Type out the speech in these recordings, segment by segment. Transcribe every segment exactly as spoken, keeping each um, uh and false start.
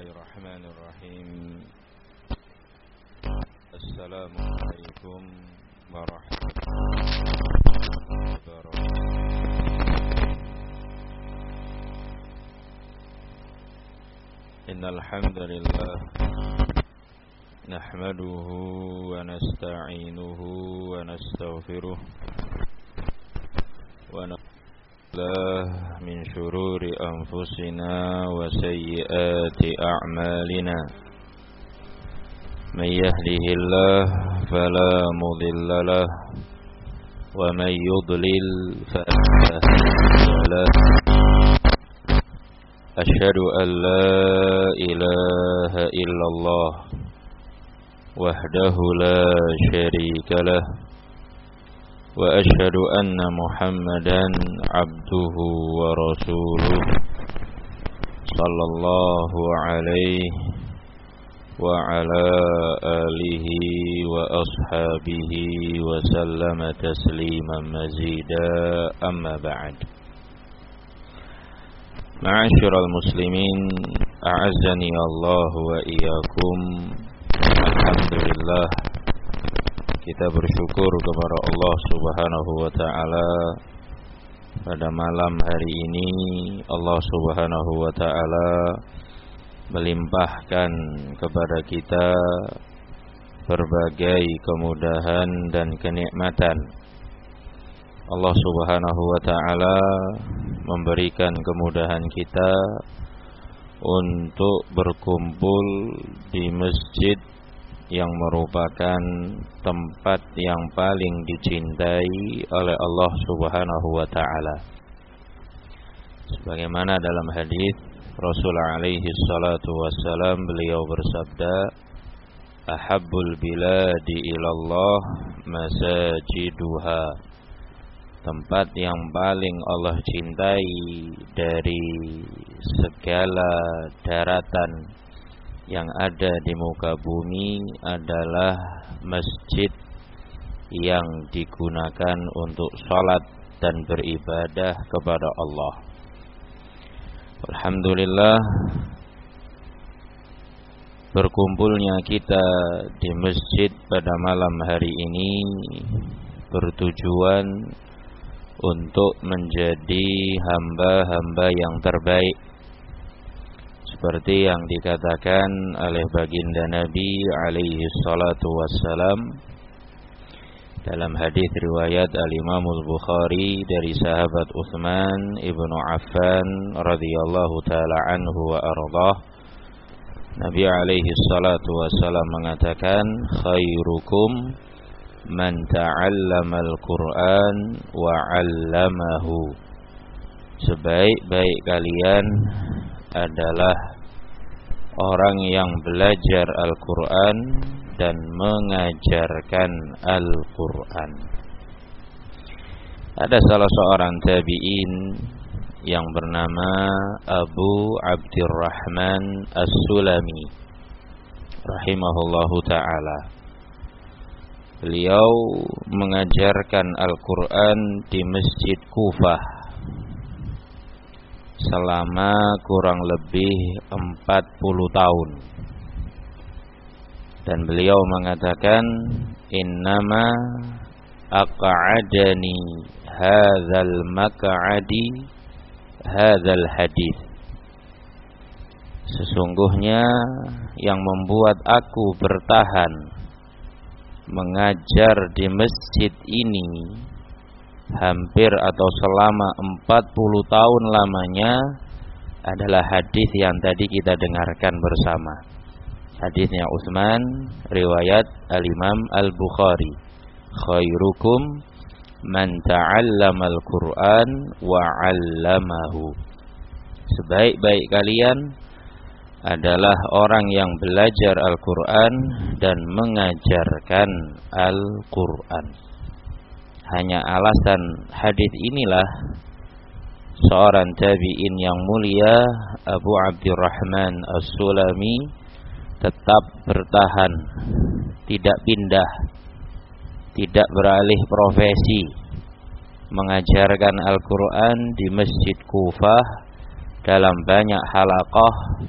Bismillahirrahmanirrahim. Assalamualaikum warahmatullahi wabarakatuh. Innal hamdalillah nahmaduhu wa nasta'inuhu wa nastaghfiruh wa الله من شرور أنفسنا وسيئات أعمالنا من يهده الله فلا مضل له ومن يضلل فلا هادي له أشهد أن لا إله إلا الله وحده لا شريك له وأشهد أن محمدا عبده ورسوله صلى الله عليه وعلى آله وأصحابه وسلم تسليما مزيدا أما بعد. معاشر المسلمين أعزني الله وإياكم. Alhamdulillah, kita bersyukur kepada Allah Subhanahu wa ta'ala. Pada malam hari ini Allah Subhanahu wa ta'ala melimpahkan kepada kita berbagai kemudahan dan kenikmatan. Allah Subhanahu wa ta'ala memberikan kemudahan kita untuk berkumpul di masjid yang merupakan tempat yang paling dicintai oleh Allah Subhanahu wa ta'ala. Sebagaimana dalam hadis Rasulullah alaihi salatu wassalam, beliau bersabda, ahabbul biladi ilallah masajiduha. Tempat yang paling Allah cintai dari segala daratan yang ada di muka bumi adalah masjid yang digunakan untuk sholat dan beribadah kepada Allah. Alhamdulillah, berkumpulnya kita di masjid pada malam hari ini bertujuan untuk menjadi hamba-hamba yang terbaik, seperti yang dikatakan oleh baginda Nabi alaihi salatu wassalam dalam hadis riwayat Al-Imam Al-Bukhari dari sahabat Utsman ibnu Affan radhiyallahu taala anhu wa ardhah. Nabi alaihi salatu wassalam mengatakan, khairukum man ta'allama al-Qur'an wa 'allamahu. Sebaik-baik kalian adalah orang yang belajar Al-Quran dan mengajarkan Al-Quran. Ada salah seorang tabi'in yang bernama Abu Abdurrahman As-Sulami rahimahullahu ta'ala. Beliau mengajarkan Al-Quran di Masjid Kufah selama kurang lebih empat puluh tahun. Dan beliau mengatakan, innama aq'adani hadzal maq'adi hadzal hadis. Sesungguhnya yang membuat aku bertahan mengajar di masjid ini hampir atau selama empat puluh tahun lamanya adalah hadis yang tadi kita dengarkan bersama. Hadisnya Utsman, riwayat Al-Imam Al-Bukhari. Khairukum man ta'allama al-Qur'an wa 'allamahu. Sebaik-baik kalian adalah orang yang belajar Al-Quran dan mengajarkan Al-Quran. Hanya alasan hadis inilah seorang tabi'in yang mulia Abu Abdurrahman As-Sulami tetap bertahan, tidak pindah, tidak beralih profesi, mengajarkan Al-Quran di Masjid Kufah dalam banyak halaqah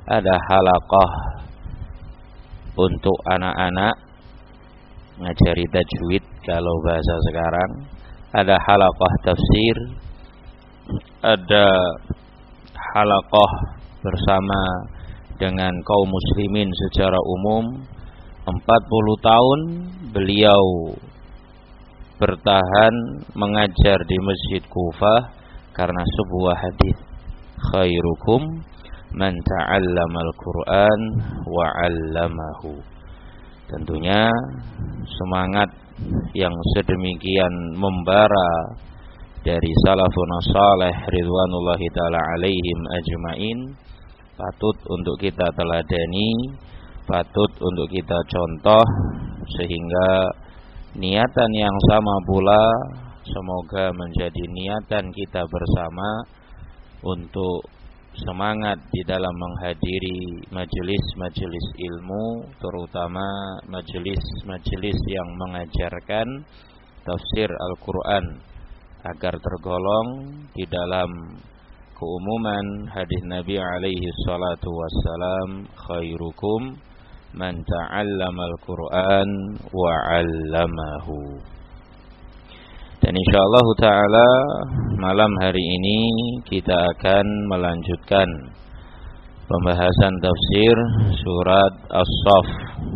ada halaqah untuk anak-anak ngajari tajwid kalau bahasa sekarang, ada halaqah tafsir, ada halaqah bersama dengan kaum muslimin secara umum. Empat puluh tahun beliau bertahan mengajar di Masjid Kufah karena sebuah hadis, khairukum man ta'allamal Qur'an wa 'allamahu. Tentunya semangat yang sedemikian membara dari salafun salih ridwanullahi taala alaihim ajmain patut untuk kita teladani, patut untuk kita contoh, sehingga niatan yang sama pula semoga menjadi niatan kita bersama untuk semangat di dalam menghadiri majelis-majelis ilmu, terutama majelis-majelis yang mengajarkan tafsir Al-Quran, agar tergolong di dalam keumuman hadis Nabi alaihi salatu wassalam, khairukum man ta'allamal Qur'an wa 'allamahu. Dan insyaallah ta'ala malam hari ini kita akan melanjutkan pembahasan tafsir surat As-Saff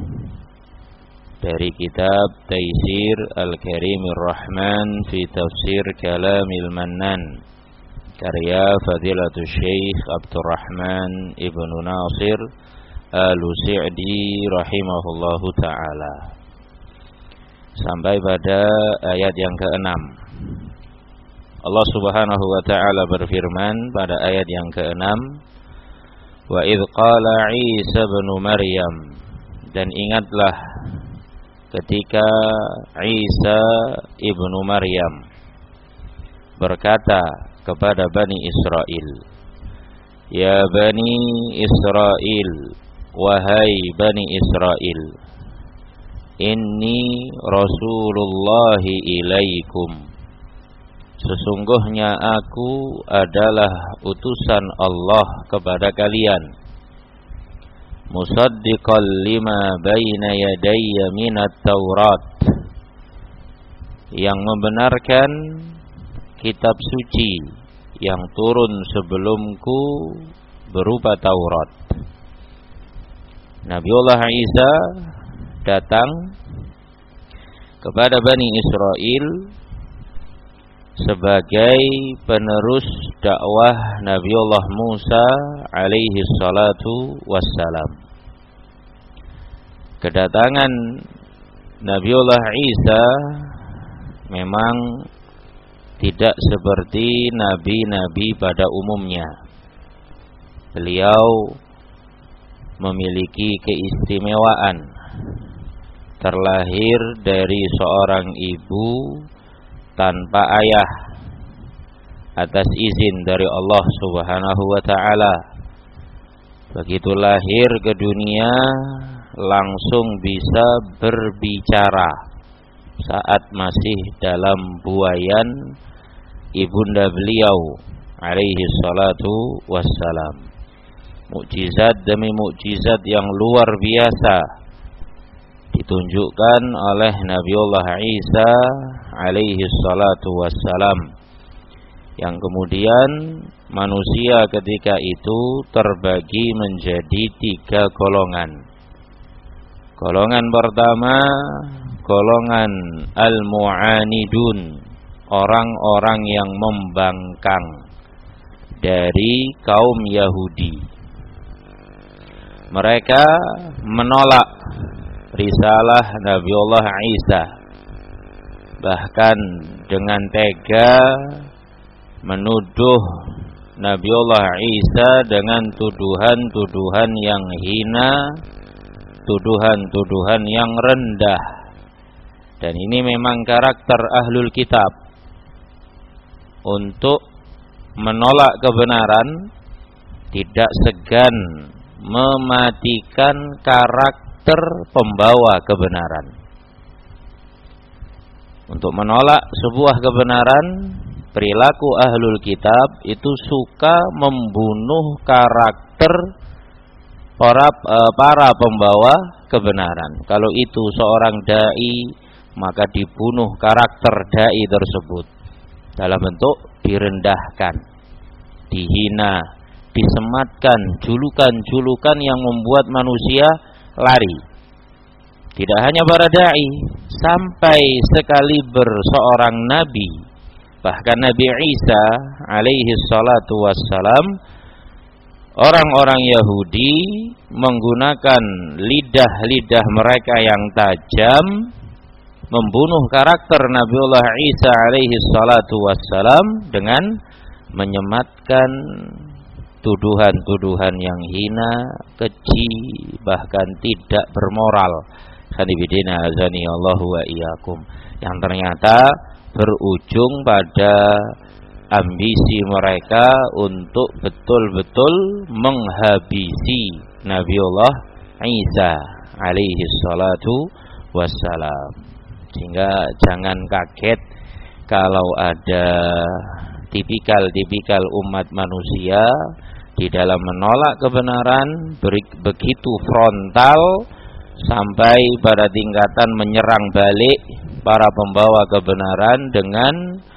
dari kitab Taisir Al-Karimir Rahman fi Tafsir Kalamil Mannan, karya Fadilatul Syekh Abdurrahman Ibnu Nasir Al-Sa'di rahimahullahu ta'ala, sampai pada ayat yang keenam. Allah Subhanahu wa ta'ala berfirman pada ayat yang keenam, wa idh qala Isa ibn Maryam, dan ingatlah ketika Isa ibnu Maryam berkata kepada Bani Israel, ya Bani Israel, wahai Bani Israel, inni Rasulullahi ilaikum, sesungguhnya aku adalah utusan Allah kepada kalian, musaddiqan lima baina yadayya minat Taurat, yang membenarkan kitab suci yang turun sebelumku berupa Taurat. Nabiullah Isa datang kepada Bani Israel sebagai penerus dakwah Nabiullah Musa alaihi salatu wassalam. Kedatangan Nabiullah Isa memang tidak seperti nabi-nabi pada umumnya. Beliau memiliki keistimewaan, terlahir dari seorang ibu tanpa ayah atas izin dari Allah Subhanahu wa ta'ala. Begitu lahir ke dunia langsung bisa berbicara saat masih dalam buayan ibunda beliau alaihi salatu wassalam. Mukjizat demi mukjizat yang luar biasa ditunjukkan oleh Nabiullah Isa alaihi salatu wassalam, yang kemudian manusia ketika itu terbagi menjadi tiga golongan. Golongan pertama, golongan al-mu'anidun, orang-orang yang membangkang dari kaum Yahudi. Mereka menolak risalah Nabiullah Isa, bahkan dengan tega menuduh Nabiullah Isa dengan tuduhan-tuduhan yang hina, tuduhan-tuduhan yang rendah. Dan ini memang karakter ahlul kitab, untuk menolak kebenaran tidak segan mematikan karakter pembawa kebenaran. Untuk menolak sebuah kebenaran, perilaku ahlul kitab itu suka membunuh karakter para para pembawa kebenaran. Kalau itu seorang dai, maka dibunuh karakter dai tersebut dalam bentuk direndahkan, dihina, disematkan julukan-julukan yang membuat manusia lari. Tidak hanya para dai, sampai sekaliber seorang nabi, bahkan Nabi Isa alaihi salatu wassalam, orang-orang Yahudi menggunakan lidah-lidah mereka yang tajam membunuh karakter Nabiullah Isa alaihi salatu wassalam dengan menyematkan tuduhan-tuduhan yang hina, keji, bahkan tidak bermoral. Khanibidina azani Allahu wa iyyakum, yang ternyata berujung pada ambisi mereka untuk betul-betul menghabisi Nabiullah Isa alaihi salatu wassalam. Sehingga jangan kaget kalau ada tipikal-tipikal umat manusia di dalam menolak kebenaran begitu frontal sampai pada tingkatan menyerang balik para pembawa kebenaran dengan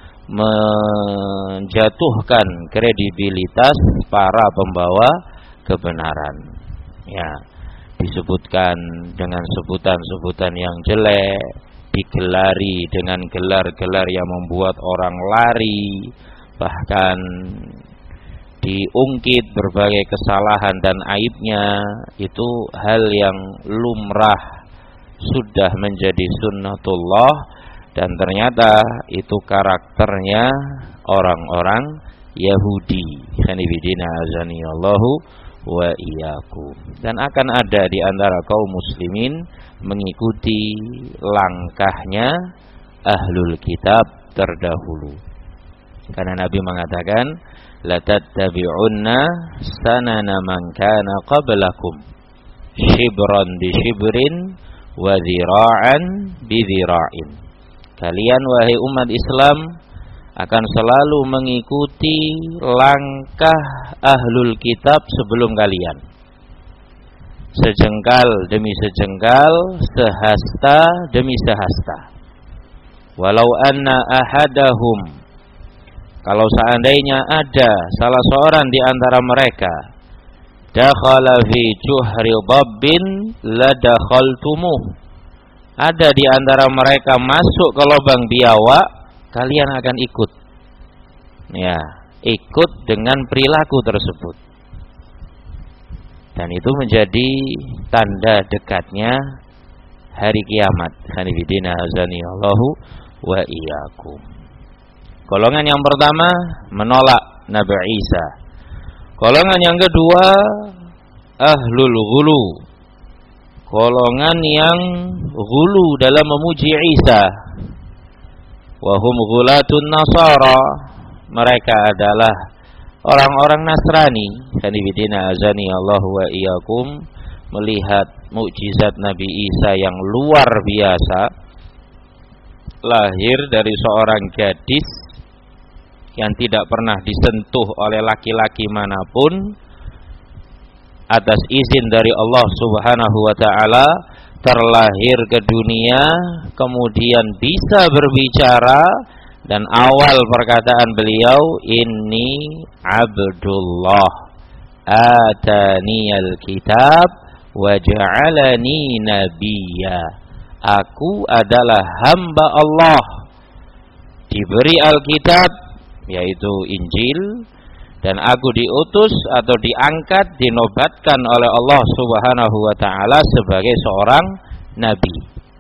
menjatuhkan kredibilitas para pembawa kebenaran. Ya, disebutkan dengan sebutan-sebutan yang jelek, digelari dengan gelar-gelar yang membuat orang lari, bahkan diungkit berbagai kesalahan dan aibnya. Itu hal yang lumrah, sudah menjadi sunnatullah, dan ternyata itu karakternya orang-orang Yahudi. Khanibidina azani Allahu wa iyyakum. Dan akan ada di antara kaum muslimin mengikuti langkahnya ahlul kitab terdahulu. Karena Nabi mengatakan, la tattabi'unna sanana man kana qablakum shibran bi shibrin wa dhira'an bi dhira'in. Kalian wahai umat Islam akan selalu mengikuti langkah ahlul kitab sebelum kalian, sejengkal demi sejengkal, sehasta demi sehasta. Walau anna ahadahum, kalau seandainya ada salah seorang di antara mereka, dakhala fi juhri dabbin la dakhaltumuh, ada di antara mereka masuk ke lubang biawak, kalian akan ikut. Ya, ikut dengan perilaku tersebut. Dan itu menjadi tanda dekatnya hari kiamat. Khanifidina azani Allahu wa iyyakum. Golongan yang pertama menolak Nabi Isa. Golongan yang kedua ahlul ghulu. Golongan yang ghulu dalam memuji Isa. Wa hum ghulatun nasara. Mereka adalah orang-orang Nasrani. Khanifidina azani Allahu wa iyyakum, melihat mukjizat Nabi Isa yang luar biasa, lahir dari seorang gadis yang tidak pernah disentuh oleh laki-laki manapun, atas izin dari Allah Subhanahu wa taala terlahir ke dunia, kemudian bisa berbicara, dan awal perkataan beliau, inni abdullah ataniyal kitab wa ja'alani nabiyya. Aku adalah hamba Allah, diberi Alkitab yaitu Injil, dan aku diutus atau diangkat, dinobatkan oleh Allah Subhanahu wa taala sebagai seorang nabi.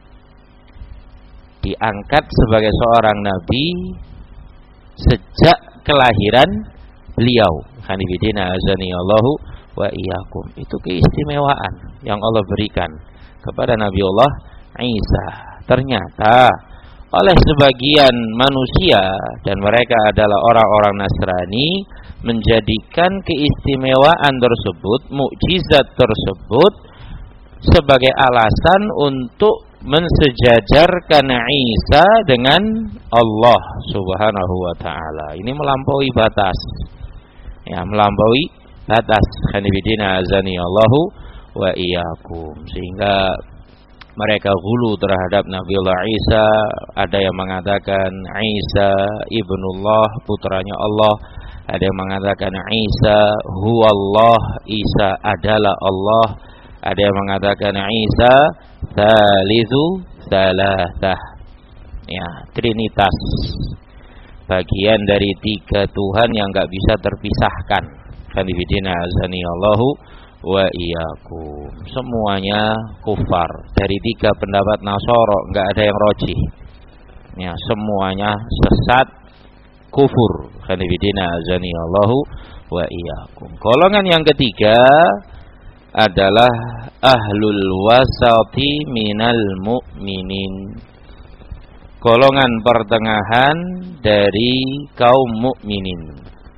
Diangkat sebagai seorang nabi sejak kelahiran beliau. Khanifidina azani Allahu wa iyyakum. Itu keistimewaan yang Allah berikan kepada Nabiullah Isa. Ternyata oleh sebagian manusia, dan mereka adalah orang-orang Nasrani, menjadikan keistimewaan tersebut, mukjizat tersebut, sebagai alasan untuk mensejajarkan Isa dengan Allah Subhanahu wa taala. Ini melampaui batas. Ya, melampaui batas. Khanifidina azani Allahu wa iyyakum. Sehingga mereka ghulu terhadap Nabiullah Isa. Ada yang mengatakan Isa ibnullah, putranya Allah. Ada yang mengatakan Isa huwallah, Isa adalah Allah. Ada yang mengatakan Isa tsalitsu tsalatsah, ya, trinitas, bagian dari tiga Tuhan yang enggak bisa terpisahkan. Kanibidina azani Allahu wa iyyakum. Semuanya kufar. Dari tiga pendapat Nasara enggak ada yang rojih. Ya, semuanya sesat, kufur. Kanibidina azani Allahu wa iyyakum. Golongan yang ketiga adalah ahlul wasati minal mu'minin. Golongan pertengahan dari kaum mukminin.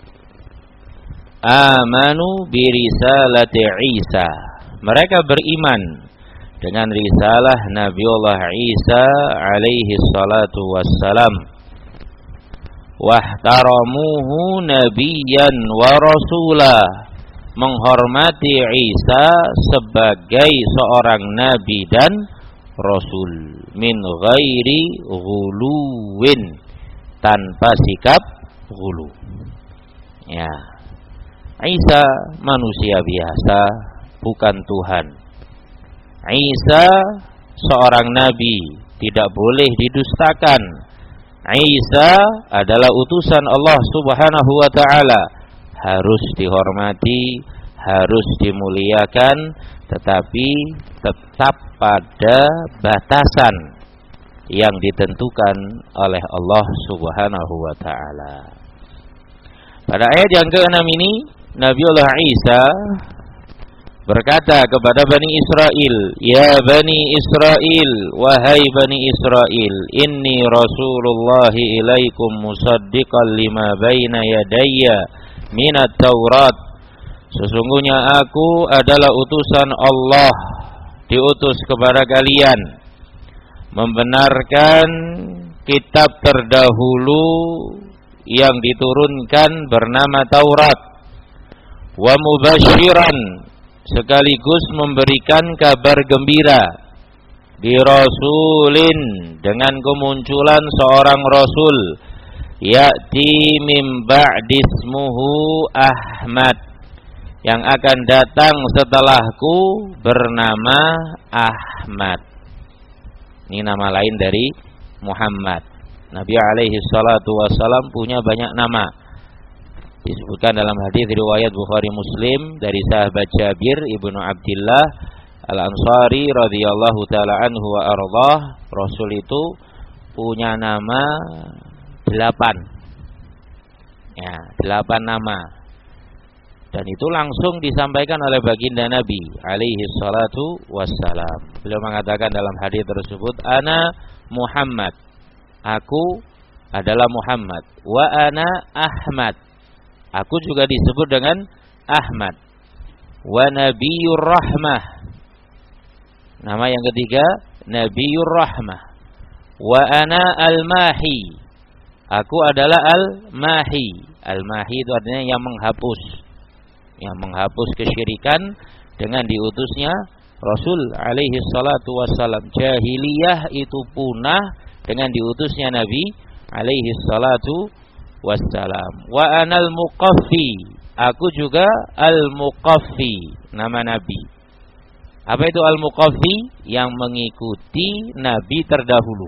Amanu birisalati Isa. Mereka beriman dengan risalah Nabiullah Isa alaihi salatu wassalam. Wahtaramuhu nabiyyan wa rasulah. Menghormati Isa sebagai seorang nabi dan rasul. Min ghairi ghuluwin, tanpa sikap ghulu. Ya, Isa manusia biasa, bukan Tuhan. Isa seorang nabi, tidak boleh didustakan. Isa adalah utusan Allah Subhanahu wa taala, harus dihormati, harus dimuliakan, tetapi tetap pada batasan yang ditentukan oleh Allah Subhanahu wa taala. Pada ayat yang keenam ini, Nabiullah Isa berkata kepada Bani Israel, "Ya Bani Israel, wahai Bani Israel, inni Rasulullah ilaikum musaddiqan lima baina yadayya minat Taurat." Sesungguhnya aku adalah utusan Allah, diutus kepada kalian, membenarkan kitab terdahulu yang diturunkan bernama Taurat, wa mubasyiran, sekaligus memberikan kabar gembira, bi rasulin, dengan kemunculan seorang rasul, ya'ti min ba'di ismuhu Ahmad, yang akan datang setelahku bernama Ahmad. Ini nama lain dari Muhammad. Nabi alaihi salatu wassalam punya banyak nama. Disebutkan dalam hadis riwayat Bukhari Muslim dari sahabat Jabir ibnu Abdillah Al-Ansari radhiyallahu taala anhu wa ardhah, Rasul itu punya nama delapan. Ya, delapan nama. Dan itu langsung disampaikan oleh baginda Nabi alaihi salatu wassalam. Beliau mengatakan dalam hadis tersebut, "Ana Muhammad." Aku adalah Muhammad. Wa ana Ahmad. Aku juga disebut dengan Ahmad. Wa Nabiyur Rahmah. Nama yang ketiga, Nabiyur Rahmah. Wa ana Al-Mahi. Aku adalah Al-Mahi. Al-Mahi itu artinya yang menghapus. Yang menghapus kesyirikan dengan diutusnya Rasul alaihi salatu wassalam. Jahiliyah itu punah dengan diutusnya Nabi alaihi salatu wassalam. Wa anal muqaffi. Aku juga al-muqaffi, nama Nabi. Apa itu al-muqaffi? Yang mengikuti Nabi terdahulu.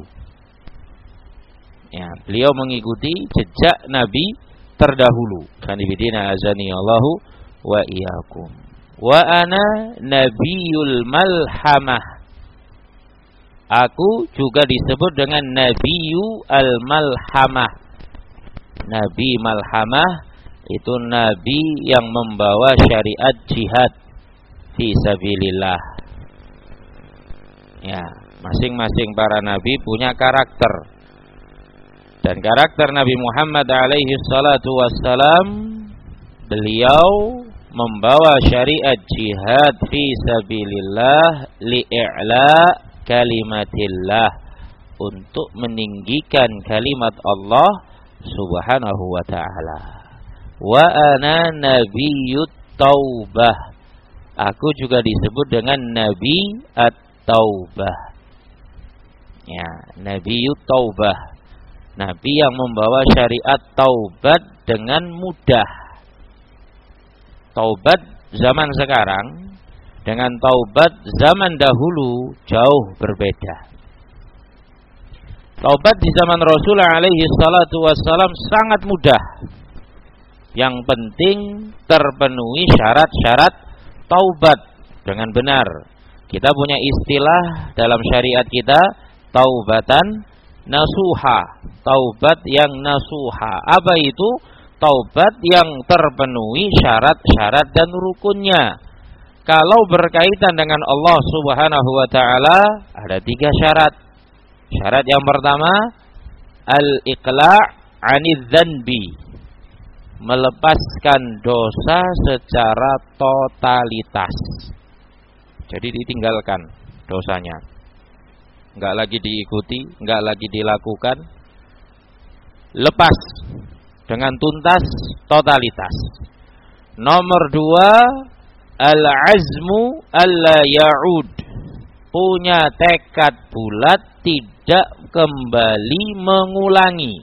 Ya, beliau mengikuti jejak Nabi terdahulu. Kanibidina azani Allahu wa iyyakum. Wa ana nabiyul malhamah. Aku juga disebut dengan Nabiyu al-Malhamah. Nabi Malhamah itu nabi yang membawa syariat jihad fi sabilillah. Ya, masing-masing para nabi punya karakter. Dan karakter Nabi Muhammad alaihi salatu wassalam, beliau membawa syariat jihad fi sabilillah li'a'la kalimatillah, untuk meninggikan kalimat Allah Subhanahu wa ta'ala. Wa ana nabiyyut taubah. Aku juga disebut dengan Nabi At-Taubah. Ya, Nabiut Taubah. Nabi yang membawa syariat taubat dengan mudah. Taubat zaman sekarang dengan taubat zaman dahulu jauh berbeda. Taubat di zaman Rasulullah alaihi salatu wassalam sangat mudah. Yang penting terpenuhi syarat-syarat taubat dengan benar. Kita punya istilah dalam syariat kita, taubatan nasuha. Taubat yang nasuha. Apa itu? Taubat yang terpenuhi syarat-syarat dan rukunnya. Kalau berkaitan dengan Allah Subhanahu wa taala ada tiga syarat. Syarat yang pertama, al-iqla' 'anidz dzanbi. Melepaskan dosa secara totalitas. Jadi ditinggalkan dosanya. Enggak lagi diikuti, enggak lagi dilakukan. Lepas dengan tuntas, totalitas. Nomor dua, al-azmu alla ya'ud. Punya tekad bulat tidak kembali mengulangi.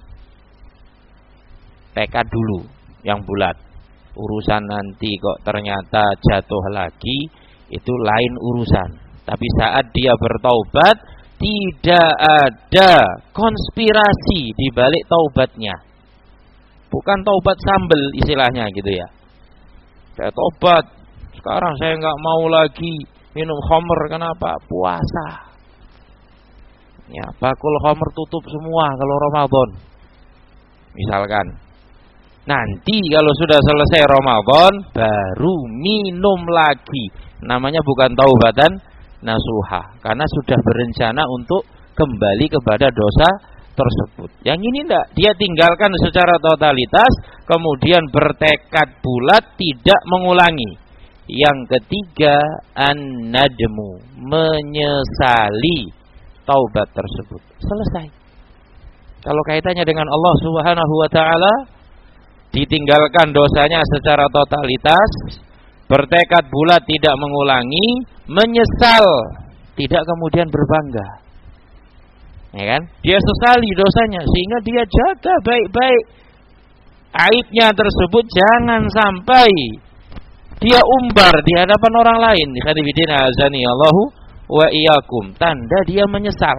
Tekad dulu yang bulat. Urusan nanti kok ternyata jatuh lagi, itu lain urusan. Tapi saat dia bertaubat, tidak ada konspirasi di balik taubatnya. Bukan taubat sambel istilahnya gitu ya. Saya taubat, sekarang saya nggak mau lagi minum khamr. Kenapa? Puasa. Ya, bakul khamr tutup semua kalau Ramadan. Misalkan. Nanti kalau sudah selesai Ramadan baru minum lagi. Namanya bukan taubatan nasuha, karena sudah berencana untuk kembali kepada dosa tersebut. Yang ini enggak, dia tinggalkan secara totalitas, kemudian bertekad bulat tidak mengulangi. Yang ketiga, an-nadmu, menyesali taubat tersebut. Selesai. Kalau kaitannya dengan Allah Subhanahu wa taala, ditinggalkan dosanya secara totalitas, bertekad bulat tidak mengulangi, menyesal, tidak kemudian berbangga. Ya kan? Dia sesali dosanya sehingga dia jaga baik-baik aibnya tersebut, jangan sampai dia umbar di hadapan orang lain. Khadibidina azani Allahu wa iyyakum, tanda dia menyesal.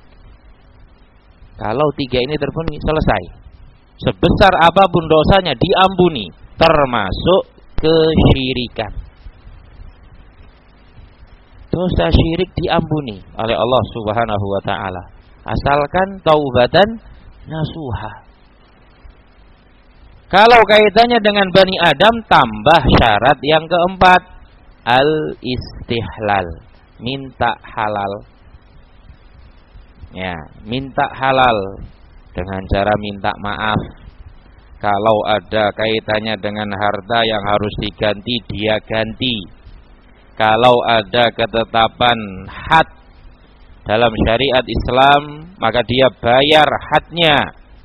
Kalau tiga ini terpenuhi, selesai. Sebesar apapun dosanya diampuni, termasuk kesyirikan. Dosa syirik diampuni oleh Allah Subhanahu wa taala, asalkan taubatan nasuha. Kalau kaitannya dengan Bani Adam, tambah syarat yang keempat, al-istihlal, minta halal. Ya, minta halal dengan cara minta maaf. Kalau ada kaitannya dengan harta yang harus diganti, dia ganti. Kalau ada ketetapan had dalam syariat Islam, maka dia bayar hadnya.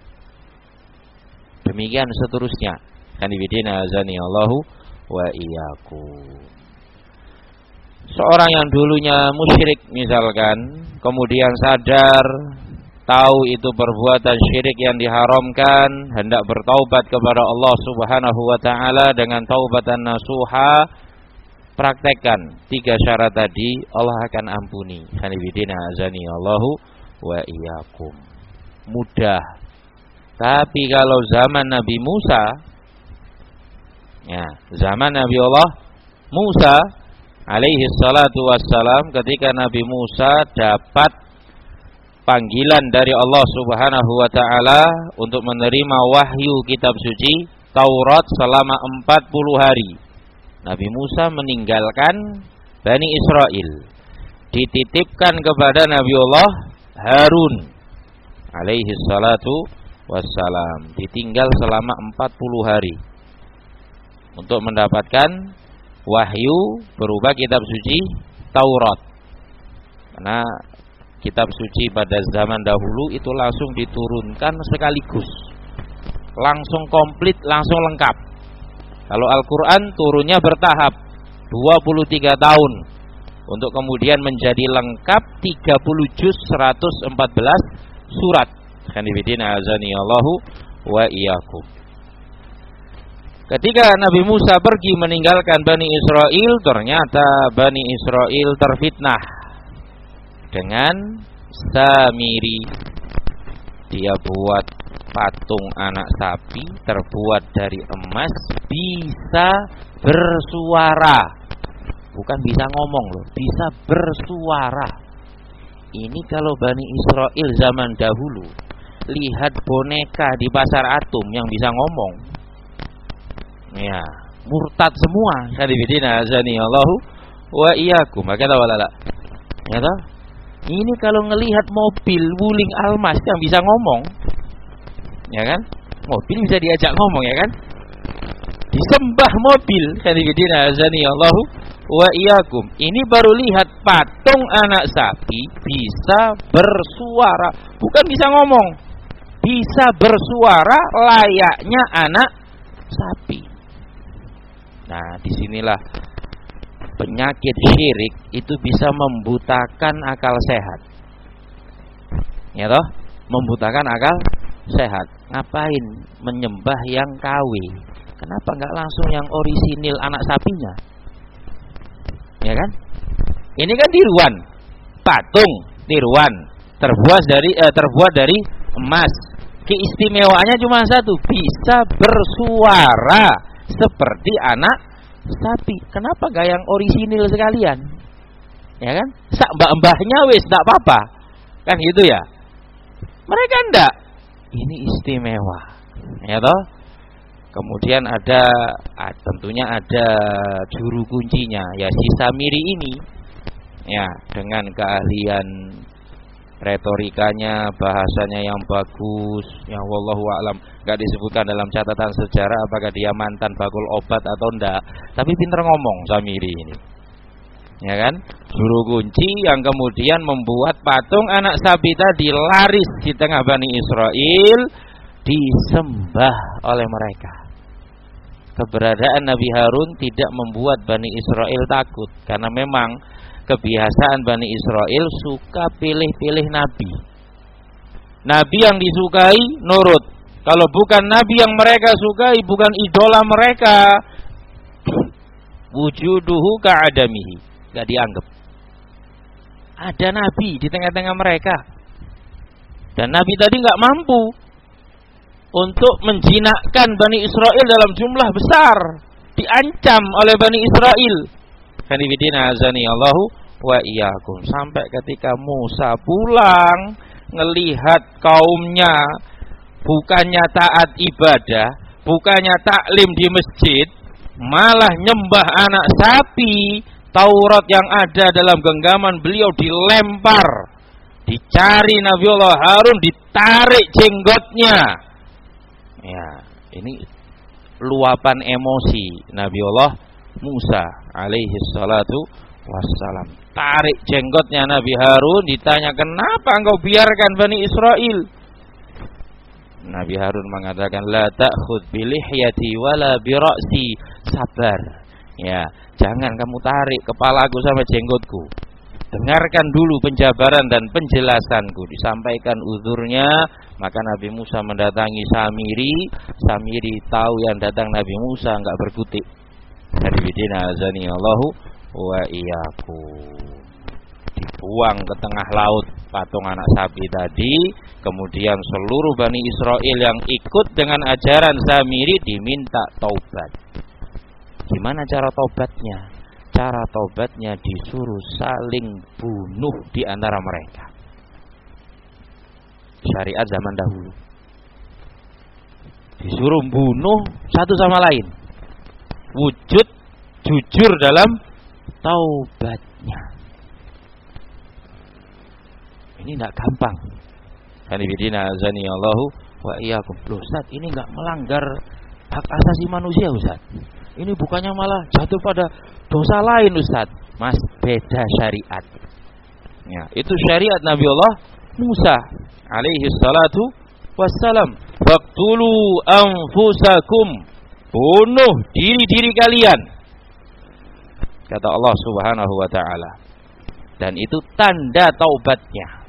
Demikian seterusnya. Kanibidina azani Allahu wa iyyakum. Seorang yang dulunya musyrik misalkan, kemudian sadar, tahu itu perbuatan syirik yang diharamkan, hendak bertaubat kepada Allah Subhanahu wa taala dengan taubatan nasuha, praktekkan tiga syarat tadi, Allah akan ampuni. Hanifidina azani Allahu wa iyyakum. Mudah. Tapi kalau zaman Nabi Musa, ya, zaman Nabi Allah Musa alaihi salatu wassalam, ketika Nabi Musa dapat panggilan dari Allah Subhanahu wa taala untuk menerima wahyu kitab suci Taurat selama empat puluh hari. Nabi Musa meninggalkan Bani Israel, dititipkan kepada Nabi Allah Harun alaihi salatu wassalam, ditinggal selama empat puluh hari untuk mendapatkan wahyu berupa kitab suci Taurat. Karena kitab suci pada zaman dahulu itu langsung diturunkan sekaligus, langsung komplit, langsung lengkap. Kalau Al-Quran turunnya bertahap. dua puluh tiga tahun untuk kemudian menjadi lengkap tiga puluh juz seratus empat belas surat. Khanifidina azani Allahu wa iyyakum. Ketika Nabi Musa pergi meninggalkan Bani Israel, ternyata Bani Israel terfitnah dengan Samiri. Dia buat patung anak sapi terbuat dari emas, bisa bersuara. Bukan bisa ngomong loh, bisa bersuara. Ini kalau Bani Israel zaman dahulu lihat boneka di pasar atom yang bisa ngomong, ya murtad semua. Hadibidina azani Allahu wa iyyakum. Maka tahu lala. Ya toh? Ini kalau ngelihat mobil wuling almas yang bisa ngomong, ya kan? Mobil bisa diajak ngomong, ya kan? Disembah mobil. Hadibidina azani Allahu wa iyyakum. Ini baru lihat patung anak sapi bisa bersuara, bukan bisa ngomong, bisa bersuara layaknya anak sapi. Nah, disinilah penyakit syirik itu bisa membutakan akal sehat. Ya toh? Membutakan akal sehat. Ngapain menyembah yang K W? Kenapa enggak langsung yang orisinil anak sapinya? Ya kan? Ini kan tiruan, patung tiruan, terbuat dari eh, terbuat dari emas. Keistimewaannya cuma satu, bisa bersuara seperti anak sapi. Kenapa gak yang orisinil sekalian? Ya kan? Sak mbah-mbahnya wis enggak apa-apa. Kan gitu ya? Mereka enggak. Ini istimewa. Ya toh? Kemudian ada ah, tentunya ada juru kuncinya, ya si Samiri ini. Ya, dengan keahlian retorikanya, bahasanya yang bagus, yang wallahu a'lam, enggak disebutkan dalam catatan sejarah apakah dia mantan bakul obat atau enggak, tapi pinter ngomong Samiri ini. Ya kan? Juru kunci yang kemudian membuat patung anak sapi tadi laris di tengah Bani Israel, disembah oleh mereka. Keberadaan Nabi Harun tidak membuat Bani Israel takut, karena memang kebiasaan Bani Israel suka pilih-pilih nabi. Nabi yang disukai nurut. Kalau bukan nabi yang mereka sukai, bukan idola mereka, wujuduhu ka'adamihi, gak dianggap. Ada nabi di tengah-tengah mereka, dan nabi tadi gak mampu untuk menjinakkan Bani Israel dalam jumlah besar, diancam oleh Bani Israel. Hanifidina azani Allahu wa iyyakum. Sampai ketika Musa pulang ngelihat kaumnya bukannya taat ibadah, bukannya taklim di masjid, malah nyembah anak sapi. Taurat yang ada dalam genggaman beliau dilempar, dicari Nabiullah Harun, ditarik jenggotnya. Ya, ini luapan emosi Nabiullah Musa alaihi salatu wassalam. Tarik jenggotnya Nabi Harun, ditanya, kenapa engkau biarkan Bani Israel? Nabi Harun mengatakan, la ta'khudh bilihyati wala bira'si, sabar. Ya, jangan kamu tarik kepalaku sama jenggotku. Dengarkan dulu penjabaran dan penjelasanku. Disampaikan uzurnya, maka Nabi Musa mendatangi Samiri. Samiri tahu yang datang Nabi Musa enggak berkutik. Hadibidina azani Allahu wa iyyakum. Dibuang ke tengah laut patung anak sapi tadi. Kemudian seluruh Bani Israel yang ikut dengan ajaran Samiri diminta taubat. Gimana cara taubatnya? Cara taubatnya disuruh saling bunuh di antara mereka. Syariat zaman dahulu. Disuruh bunuh satu sama lain. Wujud jujur dalam taubatnya. Ini tidak gampang. Hanifidina azani Allahu wa iyyakum. Loh Ustaz, ini enggak melanggar hak asasi manusia Ustaz. Ini bukannya malah jatuh pada dosa lain Ustaz. Mas, beda syariat. Ya, itu syariat Nabiullah Musa alaihi salatu wassalam. Faqtulu anfusakum. Bunuh diri-diri kalian. kata Allah Subhanahu wa taala. Dan itu tanda taubatnya.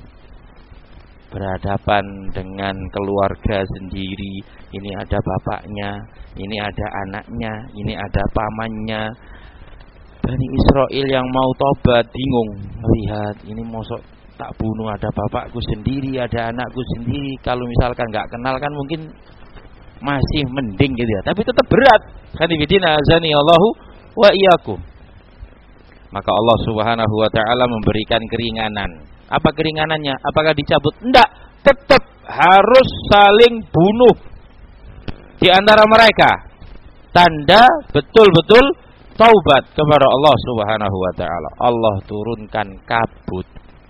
Berhadapan dengan keluarga sendiri, ini ada bapaknya, ini ada anaknya, ini ada pamannya. Bani Israel yang mau tobat bingung melihat ini mosok tak bunuh, ada bapakku sendiri, ada anakku sendiri. Kalau misalkan nggak kenal kan mungkin masih mending gitu ya. Tapi tetap berat. Khanifidina azani Allahu wa iyyakum. Maka Allah Subhanahu wa taala memberikan keringanan. Apa keringanannya? Apakah dicabut? Enggak, tetap harus saling bunuh di antara mereka. Tanda betul-betul taubat kepada Allah Subhanahu wa taala. Allah turunkan kabut.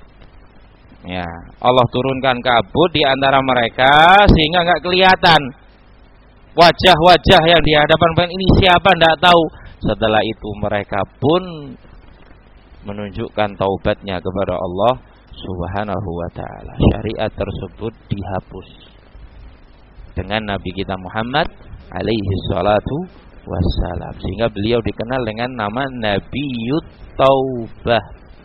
Ya, Allah turunkan kabut di antara mereka sehingga enggak kelihatan wajah-wajah yang di hadapan ini siapa enggak tahu. Setelah itu mereka pun menunjukkan taubatnya kepada Allah Subhanahu wa ta'ala. Syariat tersebut dihapus dengan Nabi kita Muhammad alaihi salatu wassalam, sehingga beliau dikenal dengan nama Nabiyut Taubah.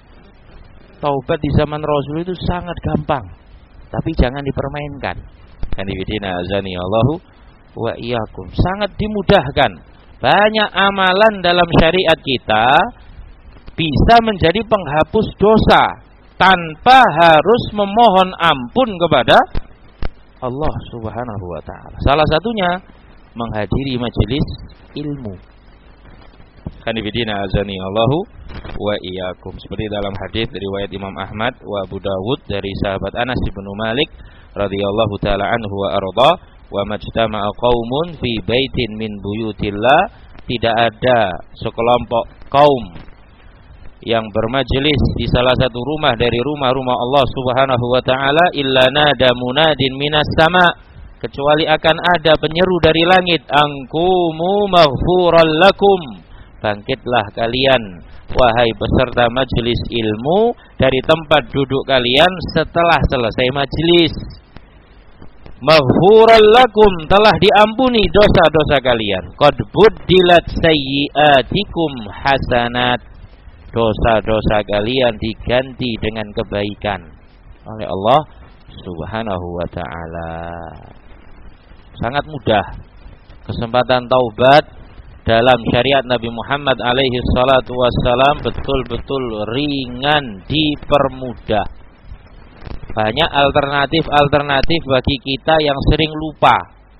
Taubat di zaman Rasul itu sangat gampang, tapi jangan dipermainkan. Kanibidina azani Allahu wa iyyakum. Sangat dimudahkan. Banyak amalan dalam syariat kita bisa menjadi penghapus dosa tanpa harus memohon ampun kepada Allah Subhanahu wa taala. Salah satunya menghadiri majelis ilmu. Kanibidina azani Allahu wa iyyakum. Seperti dalam hadis riwayat Imam Ahmad wa Abu Dawud dari sahabat Anas bin Malik radhiyallahu taala anhu wa arda, wa majtama'a qaumun fi baitin min buyutillah. Tidak ada sekelompok kaum yang bermajelis di salah satu rumah dari rumah-rumah Allah Subhanahu wa taala illa nada munadin minas sama, kecuali akan ada penyeru dari langit, angkumu maghfuran lakum, bangkitlah kalian wahai peserta majelis ilmu dari tempat duduk kalian setelah selesai majelis. Maghfuran lakum, telah diampuni dosa-dosa kalian. Qad buddilat sayyiatikum hasanat, dosa-dosa kalian diganti dengan kebaikan oleh Allah Subhanahu wa taala. Sangat mudah. Kesempatan taubat dalam syariat Nabi Muhammad alaihi salatu wassalam betul-betul ringan, dipermudah. Banyak alternatif-alternatif bagi kita yang sering lupa.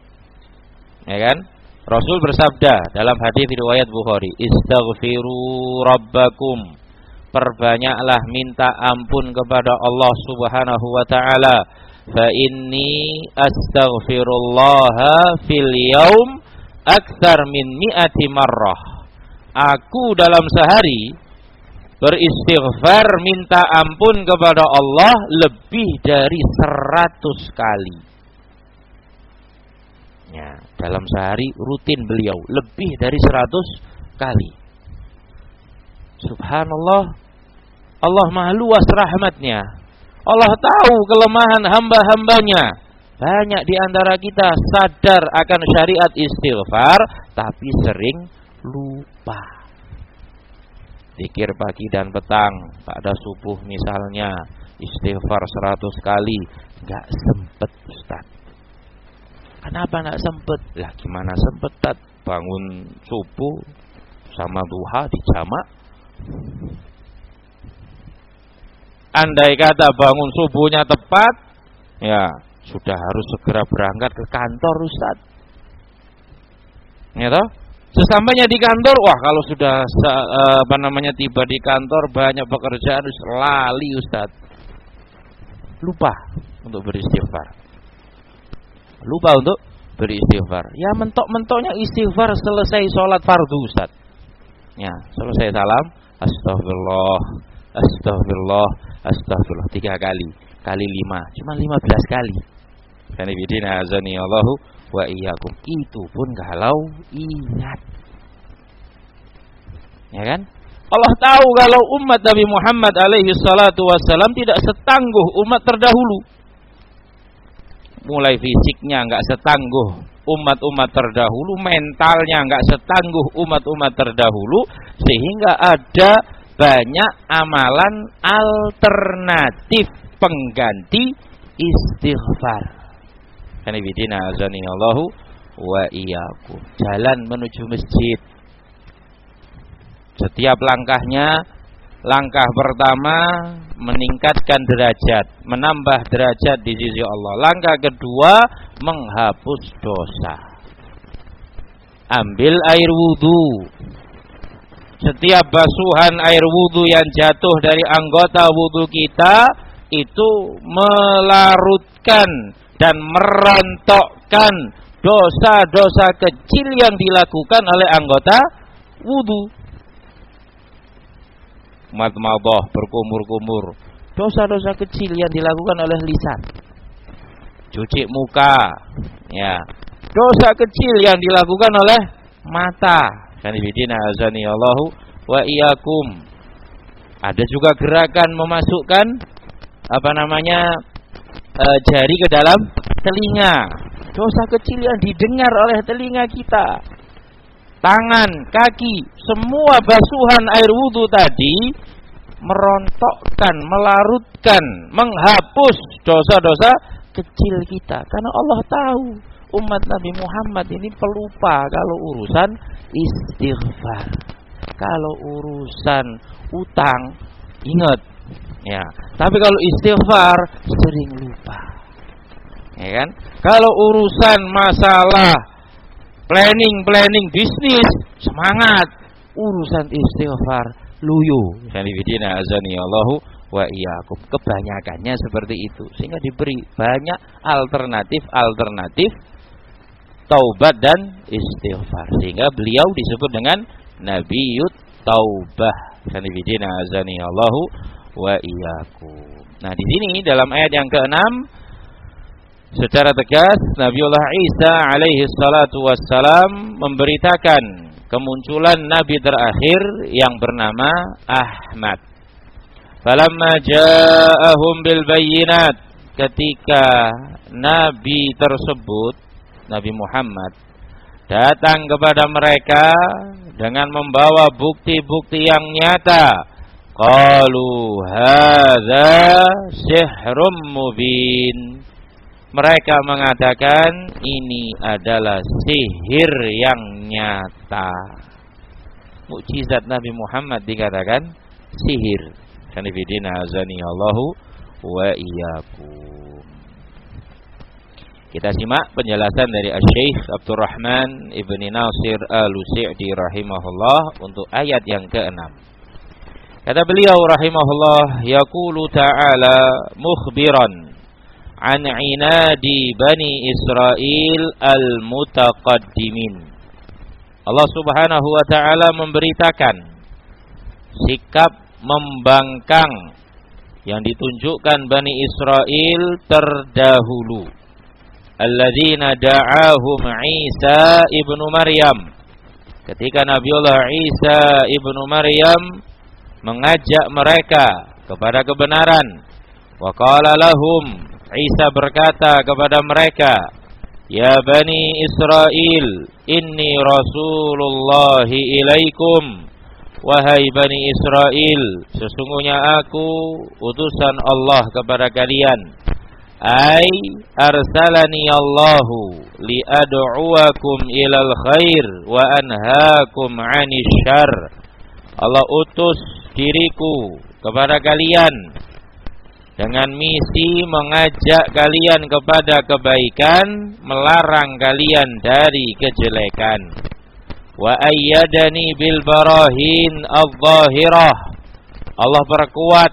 Ya kan? Rasul bersabda dalam hadis riwayat Bukhari, "Istaghfiru rabbakum." Perbanyaklah minta ampun kepada Allah Subhanahu wa taala. Fa inni astaghfirullaha fil yaum aktsar min mi'ati marrah. Aku dalam sehari beristighfar minta ampun kepada Allah lebih dari seratus kali. Ya, dalam sehari rutin beliau lebih dari seratus kali. Subhanallah, Allah Maha luas rahmatnya. Allah tahu kelemahan hamba-hambanya. Banyak di antara kita sadar akan syariat istighfar, tapi sering lupa. Zikir pagi dan petang, pada subuh misalnya, istighfar seratus kali, enggak sempet Ustaz. Kenapa enggak sempet? Lah gimana sempet, Tat? Bangun subuh sama duha dijamak. Andai kata bangun subuhnya tepat, ya sudah harus segera berangkat ke kantor Ustaz. Ya toh? Sesampainya di kantor, wah kalau sudah apa namanya tiba di kantor banyak pekerjaan, lali Ustaz. Lupa untuk beristighfar. Lupa untuk beristighfar. Ya mentok-mentoknya istighfar selesai sholat fardu Ustaz. Ya, selesai salam, astagfirullah, astagfirullah, astagfirullah tiga kali, kali lima, cuma lima belas kali. Karena bidina azani Allahu wa iyyakum. Itu pun kalau ingat. Ya kan? Allah tahu kalau umat Nabi Muhammad alaihi salatu wassalam tidak setangguh umat terdahulu. Mulai fisiknya enggak setangguh umat-umat terdahulu, mentalnya nggak setangguh umat-umat terdahulu, sehingga ada banyak amalan alternatif pengganti istighfar. Kanibidina azani Allahu wa iyyakum. Jalan menuju masjid, setiap langkahnya, langkah pertama meningkatkan derajat, menambah derajat di sisi Allah. Langkah kedua menghapus dosa. Ambil air wudu. Setiap basuhan air wudu yang jatuh dari anggota wudu kita itu melarutkan dan merontokkan dosa-dosa kecil yang dilakukan oleh anggota wudu. Madmadah, berkumur-kumur, dosa-dosa kecil yang dilakukan oleh lisan. Cuci muka, ya, dosa kecil yang dilakukan oleh mata. Kanibidina azani Allahu wa iyyakum. Ada juga gerakan memasukkan apa namanya e, jari ke dalam telinga. Dosa kecil yang didengar oleh telinga kita. Tangan, kaki, semua basuhan air wudu tadi merontokkan, melarutkan, menghapus dosa-dosa kecil kita. Karena Allah tahu umat Nabi Muhammad ini pelupa kalau urusan istighfar. Kalau urusan utang, ingat. Ya, tapi kalau istighfar sering lupa. Ya kan? Kalau urusan masalah planning-planning bisnis, semangat. Urusan istighfar luyu. Sanibidina azani Allahu wa iyyakum. Kebanyakannya seperti itu, sehingga diberi banyak alternatif-alternatif taubat dan istighfar, sehingga beliau disebut dengan Nabiyut Taubah. Sanibidina azani Allahu wa iyyakum. Nah, di sini dalam ayat yang keenam secara tegas Nabiullah Isa alaihi salatu wassalam memberitakan kemunculan nabi terakhir yang bernama Ahmad. Falamma ja'ahum bil bayyinat, ketika nabi tersebut, Nabi Muhammad, datang kepada mereka dengan membawa bukti-bukti yang nyata, qalu hadza sihrun mubin. Mereka mengatakan ini adalah sihir yang nyata. Mukjizat Nabi Muhammad dikatakan sihir. Kanifidina azani Allahu wa iyyakum. Kita simak penjelasan dari Asy-Syaikh Abdurrahman Ibni Nasir Al-Sa'di rahimahullah untuk ayat yang keenam. Kata beliau rahimahullah, yaqulu ta'ala mukhbiran an inadi bani Israel al-mutaqaddimin. Allah Subhanahu wa taala memberitakan sikap membangkang yang ditunjukkan Bani Israel terdahulu. Alladzina da'ahum Isa ibnu Maryam. Ketika Nabiullah Isa ibnu Maryam mengajak mereka kepada kebenaran. Wa qala lahum, Isa berkata kepada mereka, ya Bani Israel, inni Rasulullahi ilaikum. Wahai Bani Israel, sesungguhnya aku utusan Allah kepada kalian. Ai arsalani Allahu li ad'uakum ilal khair wa anhaakum 'anil syarr. Allah utus diriku kepada kalian dengan misi mengajak kalian kepada kebaikan, melarang kalian dari kejelekan. Wa ayyadani bil barahin adh-dhahirah. Allah perkuat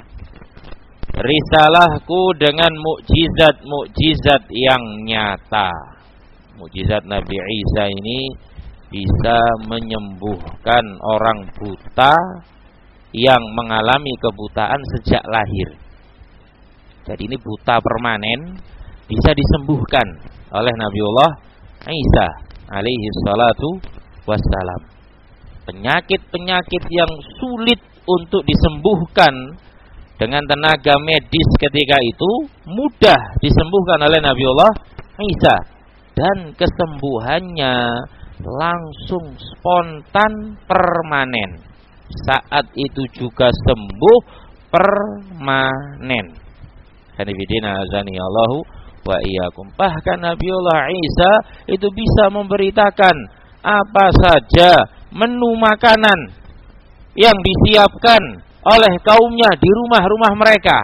risalahku dengan mukjizat-mukjizat yang nyata. Mukjizat Nabi Isa ini bisa menyembuhkan orang buta yang mengalami kebutaan sejak lahir. Jadi ini buta permanen bisa disembuhkan oleh Nabiullah Isa alaihi salatu wassalam. Penyakit-penyakit yang sulit untuk disembuhkan dengan tenaga medis ketika itu mudah disembuhkan oleh Nabiullah Isa dan kesembuhannya langsung spontan permanen. Saat itu juga sembuh permanen. Hanifidina azani Allahu wa iyyakum. Bahkan Nabiullah Isa itu bisa memberitakan apa saja menu makanan yang disiapkan oleh kaumnya di rumah-rumah mereka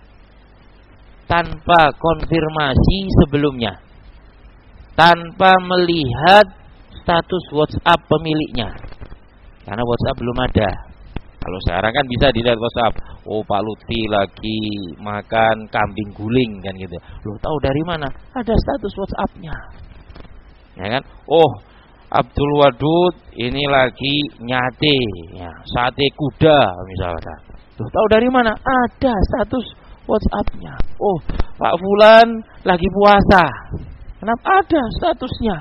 tanpa konfirmasi sebelumnya, tanpa melihat status WhatsApp pemiliknya, karena WhatsApp belum ada. Kalau sekarang kan bisa dilihat WhatsApp, oh Pak Lutfi lagi makan kambing guling kan gitu. Lo tahu dari mana? Ada status WhatsApp-nya, ya kan? Oh, Abdul Wadud ini lagi nyate, ya, sate kuda misalnya. Lo tahu dari mana? Ada status WhatsApp-nya. Oh, Pak Fulan lagi puasa. Kenapa? Ada statusnya.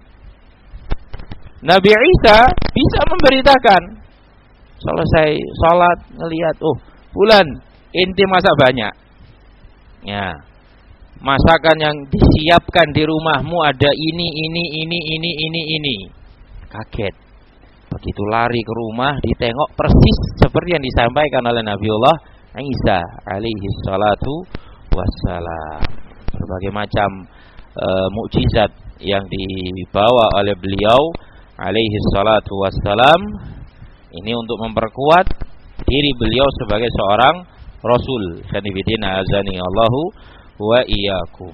Nabi Isa bisa memberitakan, selesai sholat ngelihat, oh Fulan inti masak banyak, ya, masakan yang disiapkan di rumahmu ada ini ini ini ini ini ini. Kaget. Begitu lari ke rumah ditengok persis seperti yang disampaikan oleh Nabiullah Isa alaihi salatu wassalam. Berbagai macam e, mukjizat yang dibawa oleh beliau alaihi salatu wassalam ini untuk memperkuat diri beliau sebagai seorang rasul. Sanibidina azani Allahu wa iyyakum.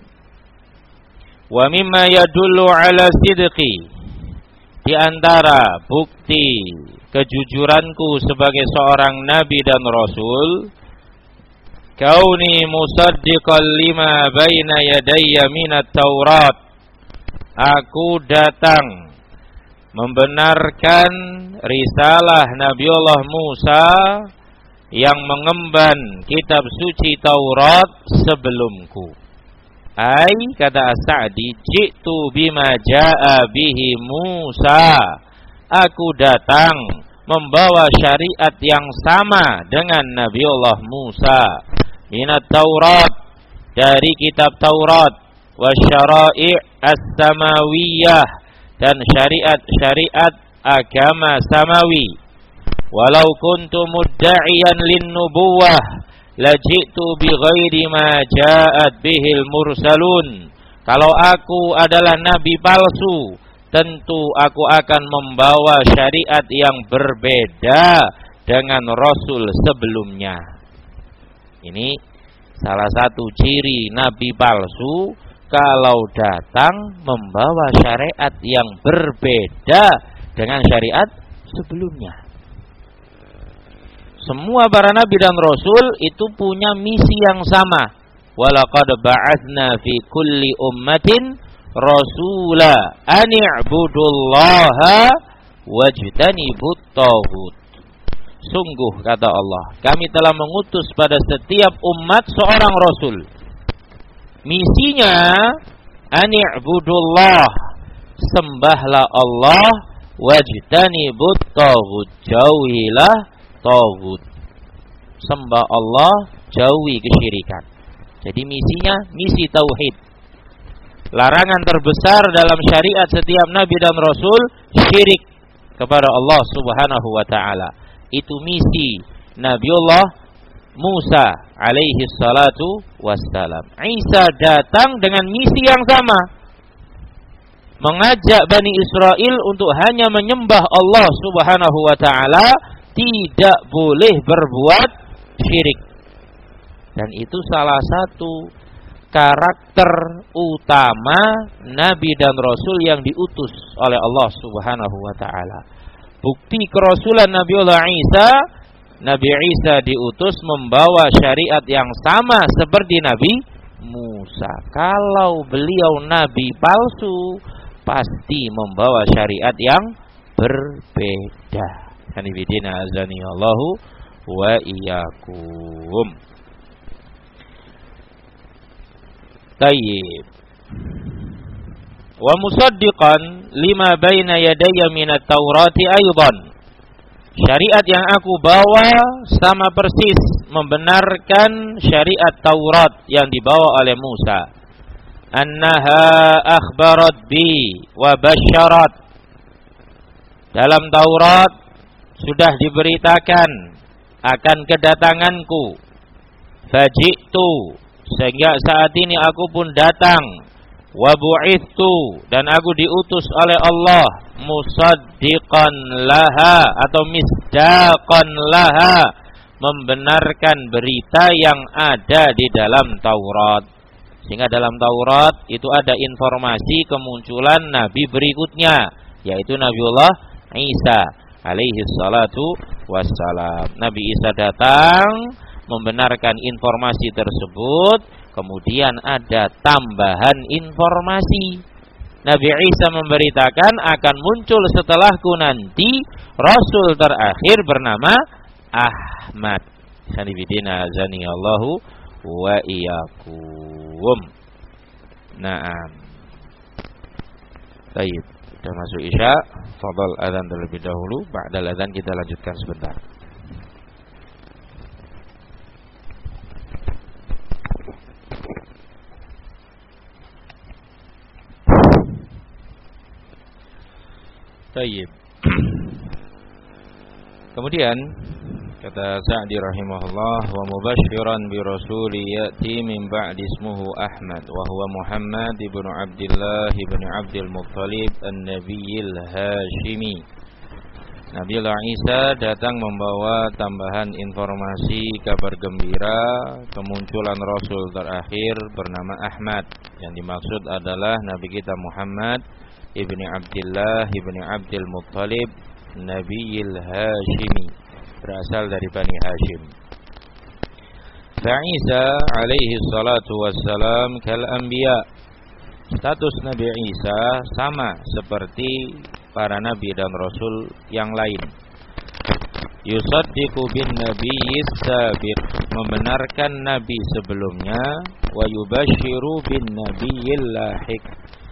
Wa mimma yadullu ala sidqi, di antara bukti kejujuranku sebagai seorang nabi dan rasul, kauni musaddiqan lima baina yadayya minat Taurat, aku datang membenarkan risalah Nabiullah Musa yang mengemban kitab suci Taurat sebelumku. Ai, kata As-Sa'di, jitu bima ja'a bihi Musa, aku datang membawa syariat yang sama dengan Nabiullah Musa, minat Taurat, dari kitab Taurat, wasyara'i' as-samawiyah, dan syariat-syariat agama samawi. Walau kuntu mudda'iyan lin-nubuwah laji'tu bighairi ma ja'at bihil mursalun. Kalau aku adalah nabi palsu, tentu aku akan membawa syariat yang berbeda dengan rasul sebelumnya. Ini salah satu ciri nabi palsu, kalau datang membawa syariat yang berbeda dengan syariat sebelumnya. Semua para nabi dan rasul itu punya misi yang sama. Walaqad ba'atsna fi kulli ummatin rasula an i'budullaha wajtanibut taghut. Sungguh, kata Allah, kami telah mengutus pada setiap umat seorang rasul. Misinya ani'budullah, sembahlah Allah, wajtanibut taghut, jauhilah taghut. Sembah Allah, jauhi kesyirikan. Jadi misinya misi tauhid. Larangan terbesar dalam syariat setiap nabi dan rasul syirik kepada Allah Subhanahu wa taala. Itu misi Nabiullah Musa alaihi salatu wassalam. Isa datang dengan misi yang sama, mengajak Bani Israel untuk hanya menyembah Allah Subhanahu wa taala, tidak boleh berbuat syirik. Dan itu salah satu karakter utama nabi dan rasul yang diutus oleh Allah Subhanahu wa taala. Bukti kerasulan Nabiullah Isa, Nabi Isa diutus membawa syariat yang sama seperti Nabi Musa. Kalau beliau nabi palsu, pasti membawa syariat yang berbeda. Hanifidina azani Allahu wa iyyakum. Tayyib. Wa musaddiqan lima baina yadayya minat Taurati aydan. Syariat yang aku bawa sama persis membenarkan syariat Taurat yang dibawa oleh Musa. annaha akhbarat bi wa basyarat. Dalam Taurat sudah diberitakan akan kedatanganku. Faji'tu, sehingga saat ini aku pun datang. Wa bu'ithtu, dan aku diutus oleh Allah. Musaddiqan laha atau misdaqan laha, membenarkan berita yang ada di dalam Taurat. Sehingga dalam Taurat itu ada informasi kemunculan nabi berikutnya, yaitu Nabiullah Isa alaihi salatu wassalam. Nabi Isa datang membenarkan informasi tersebut, kemudian ada tambahan informasi. Nabi Isa memberitakan akan muncul setelahku nanti Rasul terakhir bernama Ahmad. Sanibidina azani Allahu wa iyyakum. Naam. Baik, sudah masuk Isya. Fadhal adzan terlebih dahulu. Ba'dal adzan kita lanjutkan sebentar. Baik. Kemudian kata Sa'di rahimahullah, wa mubasysyiran bi rasuli ya'ti min ba'di ismuhu Ahmad wa huwa Muhammad ibnu Abdullah ibnu Abdul Muttalib an-Nabiyil Hashimi. Nabiullah Isa datang membawa tambahan informasi kabar gembira kemunculan Rasul terakhir bernama Ahmad. Yang dimaksud adalah Nabi kita Muhammad ibni Abdullah ibni Abdul Muttalib Nabiyil Hashimi, berasal dari Bani Hashim. Isa alaihi salatu wassalam kal anbiya. Status Nabi Isa sama seperti para nabi dan rasul yang lain. Yusaddiqu bin nabiyyis sabiq, membenarkan nabi sebelumnya, wa yubashiru bin nabiyyil lahiq.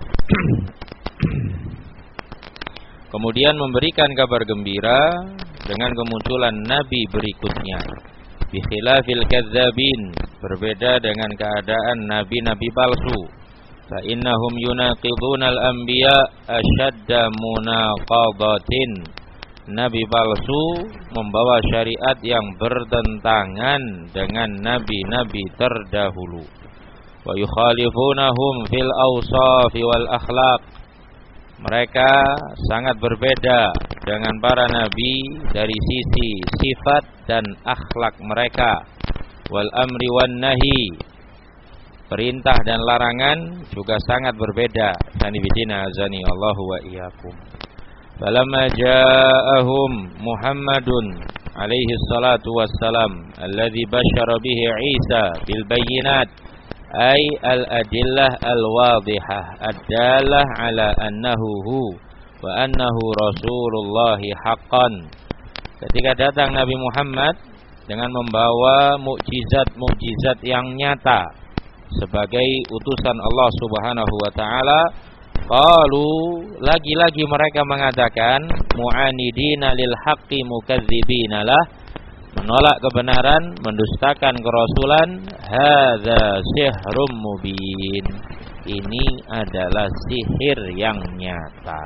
Kemudian memberikan kabar gembira dengan kemunculan nabi berikutnya. Bi khilafil kadzdzabin, berbeda dengan keadaan nabi-nabi palsu. Fa innahum yunaqidunal anbiya ashadda munaqadatin. Nabi palsu membawa syariat yang bertentangan dengan nabi-nabi terdahulu. Wa yukhalifunahum fil awsafi wal akhlaq. Mereka sangat berbeda dengan para nabi dari sisi sifat dan akhlak mereka. Wal amri wan nahi, perintah dan larangan juga sangat berbeda. Sanibidina azani Allahu wa iyyakum. Falamma ja'ahum Muhammadun alaihi salatu wassalam alladzi basyara bihi Isa bil bayyinat, ay al-adillah al-wadihah ad-dalah ala annahu hu wa annahu Rasulullah haqqan. Ketika datang Nabi Muhammad dengan membawa mukjizat-mukjizat yang nyata sebagai utusan Allah Subhanahu wa taala, qalu, lagi-lagi mereka mengatakan mu'anidina lil haqqi mukadzibina lah, menolak kebenaran, mendustakan kerasulan. Hadza sihrum mubin, ini adalah sihir yang nyata.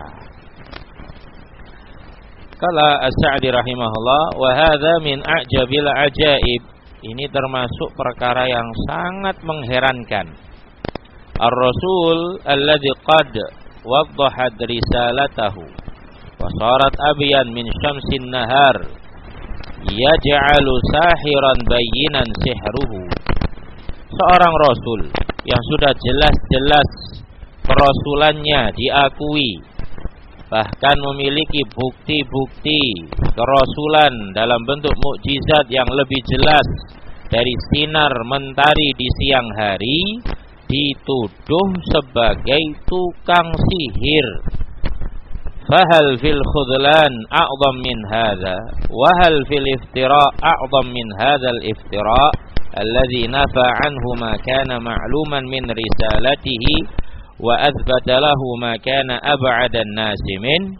Kala As-Sa'di rahimahullah, wa hadza min a'jabil ajaib, ini termasuk perkara yang sangat mengherankan. Ar-Rasul alladzi qad waddahat risalatahu wa sarat abyan min syamsin nahar yaj'alu sahiran bayyinan sihruhu. Seorang rasul yang sudah jelas-jelas kerasulannya diakui, bahkan memiliki bukti-bukti kerasulan dalam bentuk mukjizat yang lebih jelas dari sinar mentari di siang hari, dituduh sebagai tukang sihir. Fahal fil khudlan a'zam min hadza wa hal fil iftira' a'zam min hadzal iftira' alladhi nafa anhu ma kana ma'luman min risalatihi wa athbata lahu ma kana ab'adan nasi min.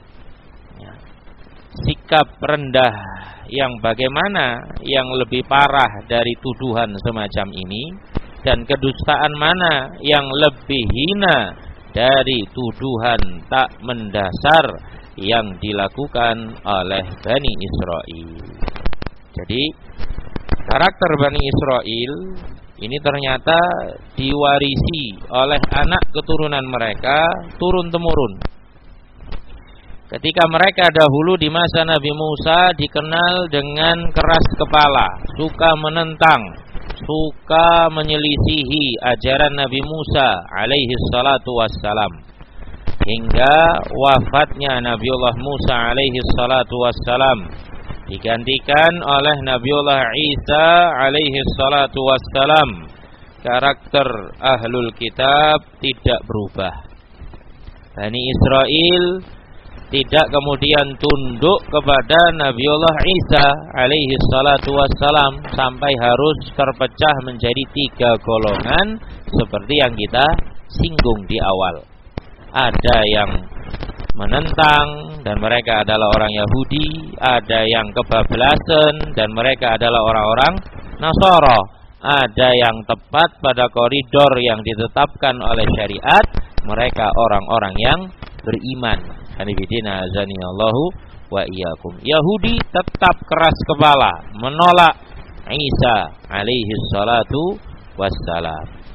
Sikap rendah yang bagaimana yang lebih parah dari tuduhan semacam ini? dan kedustaan mana yang lebih hina dari tuduhan tak mendasar yang dilakukan oleh Bani Israel. Jadi karakter Bani Israel ini ternyata diwarisi oleh anak keturunan mereka turun-temurun. Ketika mereka dahulu di masa Nabi Musa dikenal dengan keras kepala, suka menentang, suka menyelisihi ajaran Nabi Musa alaihi salatu wassalam. Hingga wafatnya Nabiullah Musa alaihi salatu wassalam digantikan oleh Nabiullah Isa alaihi salatu wassalam. Karakter ahlul kitab tidak berubah. Bani Israel tidak kemudian tunduk kepada Nabiullah Isa alaihi salatu wassalam sampai harus terpecah menjadi tiga golongan seperti yang kita singgung di awal. Ada yang menentang dan mereka adalah orang Yahudi, ada yang kebablasan dan mereka adalah orang-orang Nasara, ada yang tepat pada koridor yang ditetapkan oleh syariat, mereka orang-orang yang beriman. Hanifidina azani Allahu wa iyyakum. Yahudi tetap keras kepala menolak Isa alaihi salatu wassalam.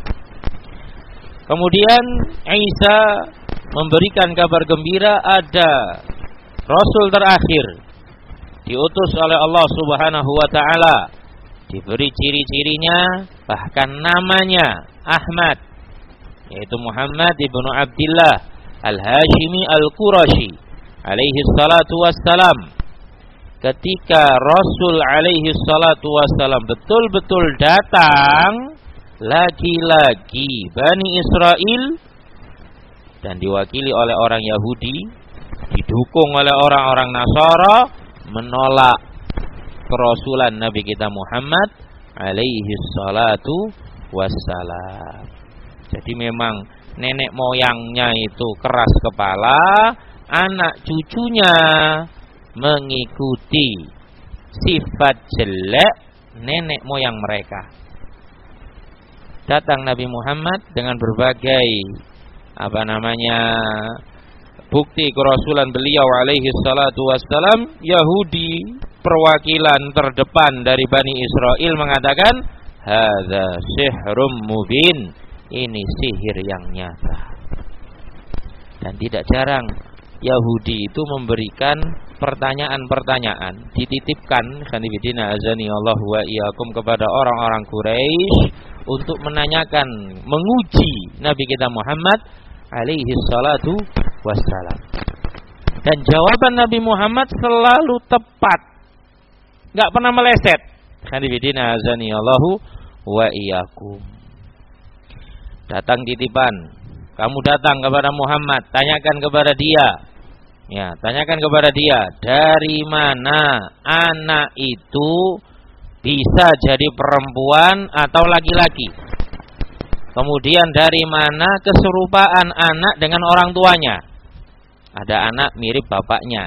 Kemudian Isa memberikan kabar gembira ada Rasul terakhir diutus oleh Allah Subhanahu wa taala, diberi ciri-cirinya bahkan namanya Ahmad, yaitu Muhammad ibnu Abdillah Al-Hashimi Al-Qurashi alaihi salatu wassalam. Ketika Rasul alaihi salatu wassalam betul-betul datang, lagi-lagi Bani Israel dan diwakili oleh orang Yahudi, didukung oleh orang-orang Nasara, menolak kerasulan Nabi kita Muhammad alaihi salatu wassalam. Jadi memang nenek moyangnya itu keras kepala, anak cucunya mengikuti sifat jelek nenek moyang mereka. Datang Nabi Muhammad dengan berbagai apa namanya bukti kerasulan beliau alaihi salatu wassalam. Yahudi, perwakilan terdepan dari Bani Israel, mengatakan hadza sihrum mubin, ini sihir yang nyata. Dan tidak jarang Yahudi itu memberikan pertanyaan-pertanyaan, dititipkan khanifidina azani Allah wa iyyakum kepada orang-orang Quraisy untuk menanyakan, menguji Nabi kita Muhammad alaihi salatu wassalam. Dan jawaban Nabi Muhammad selalu tepat, enggak pernah meleset. Khanifidina azani Allahu wa iyyakum. Datang titipan, kamu datang kepada Muhammad, tanyakan kepada dia. Ya, tanyakan kepada dia, dari mana anak itu bisa jadi perempuan atau laki-laki? Kemudian dari mana keserupaan anak dengan orang tuanya? Ada anak mirip bapaknya,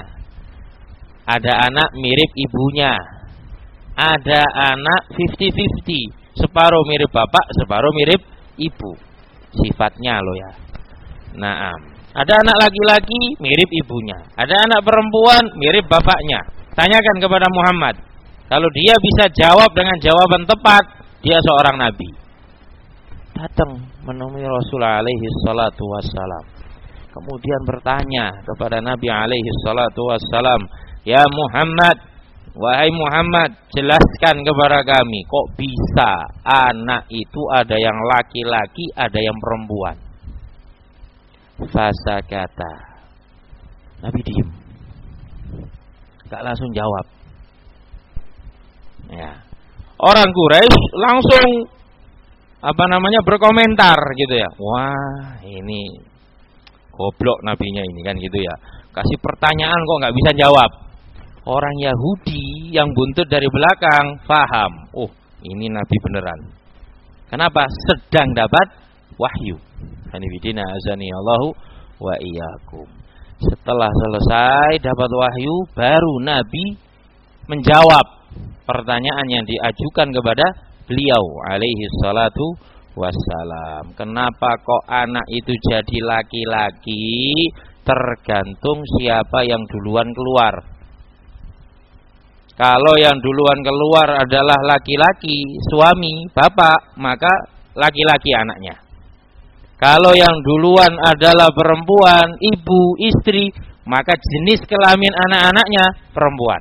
ada anak mirip ibunya, ada anak fifty fifty, separuh mirip bapak, separuh mirip ibu. Sifatnya loh ya. Naam. Ada anak laki-laki mirip ibunya, ada anak perempuan mirip bapaknya. Tanyakan kepada Muhammad. Kalau dia bisa jawab dengan jawaban tepat, dia seorang nabi. Datang menemui Rasulullah alaihi salatu wassalam. Kemudian bertanya kepada Nabi alaihi salatu wassalam, "Ya Muhammad, wahai Muhammad, jelaskan kepada kami, kok bisa anak itu ada yang laki-laki, ada yang perempuan?" Fasakata. Nabi diam, gak langsung jawab. Ya. Orang Quraisy langsung apa namanya berkomentar gitu ya. Wah, ini goblok nabinya ini kan gitu ya. Kasih pertanyaan kok nggak bisa jawab. Orang Yahudi yang buntut dari belakang paham. Oh, ini nabi beneran. Kenapa? Sedang dapat wahyu. Hanifidina azani Allahu wa iyyakum. Setelah selesai dapat wahyu, baru nabi menjawab pertanyaan yang diajukan kepada beliau alaihi salatu wassalam. Kenapa kok anak itu jadi laki-laki? Tergantung siapa yang duluan keluar. Kalau yang duluan keluar adalah laki-laki, suami, bapak, maka laki-laki anaknya. Kalau yang duluan adalah perempuan, ibu, istri, maka jenis kelamin anak-anaknya perempuan.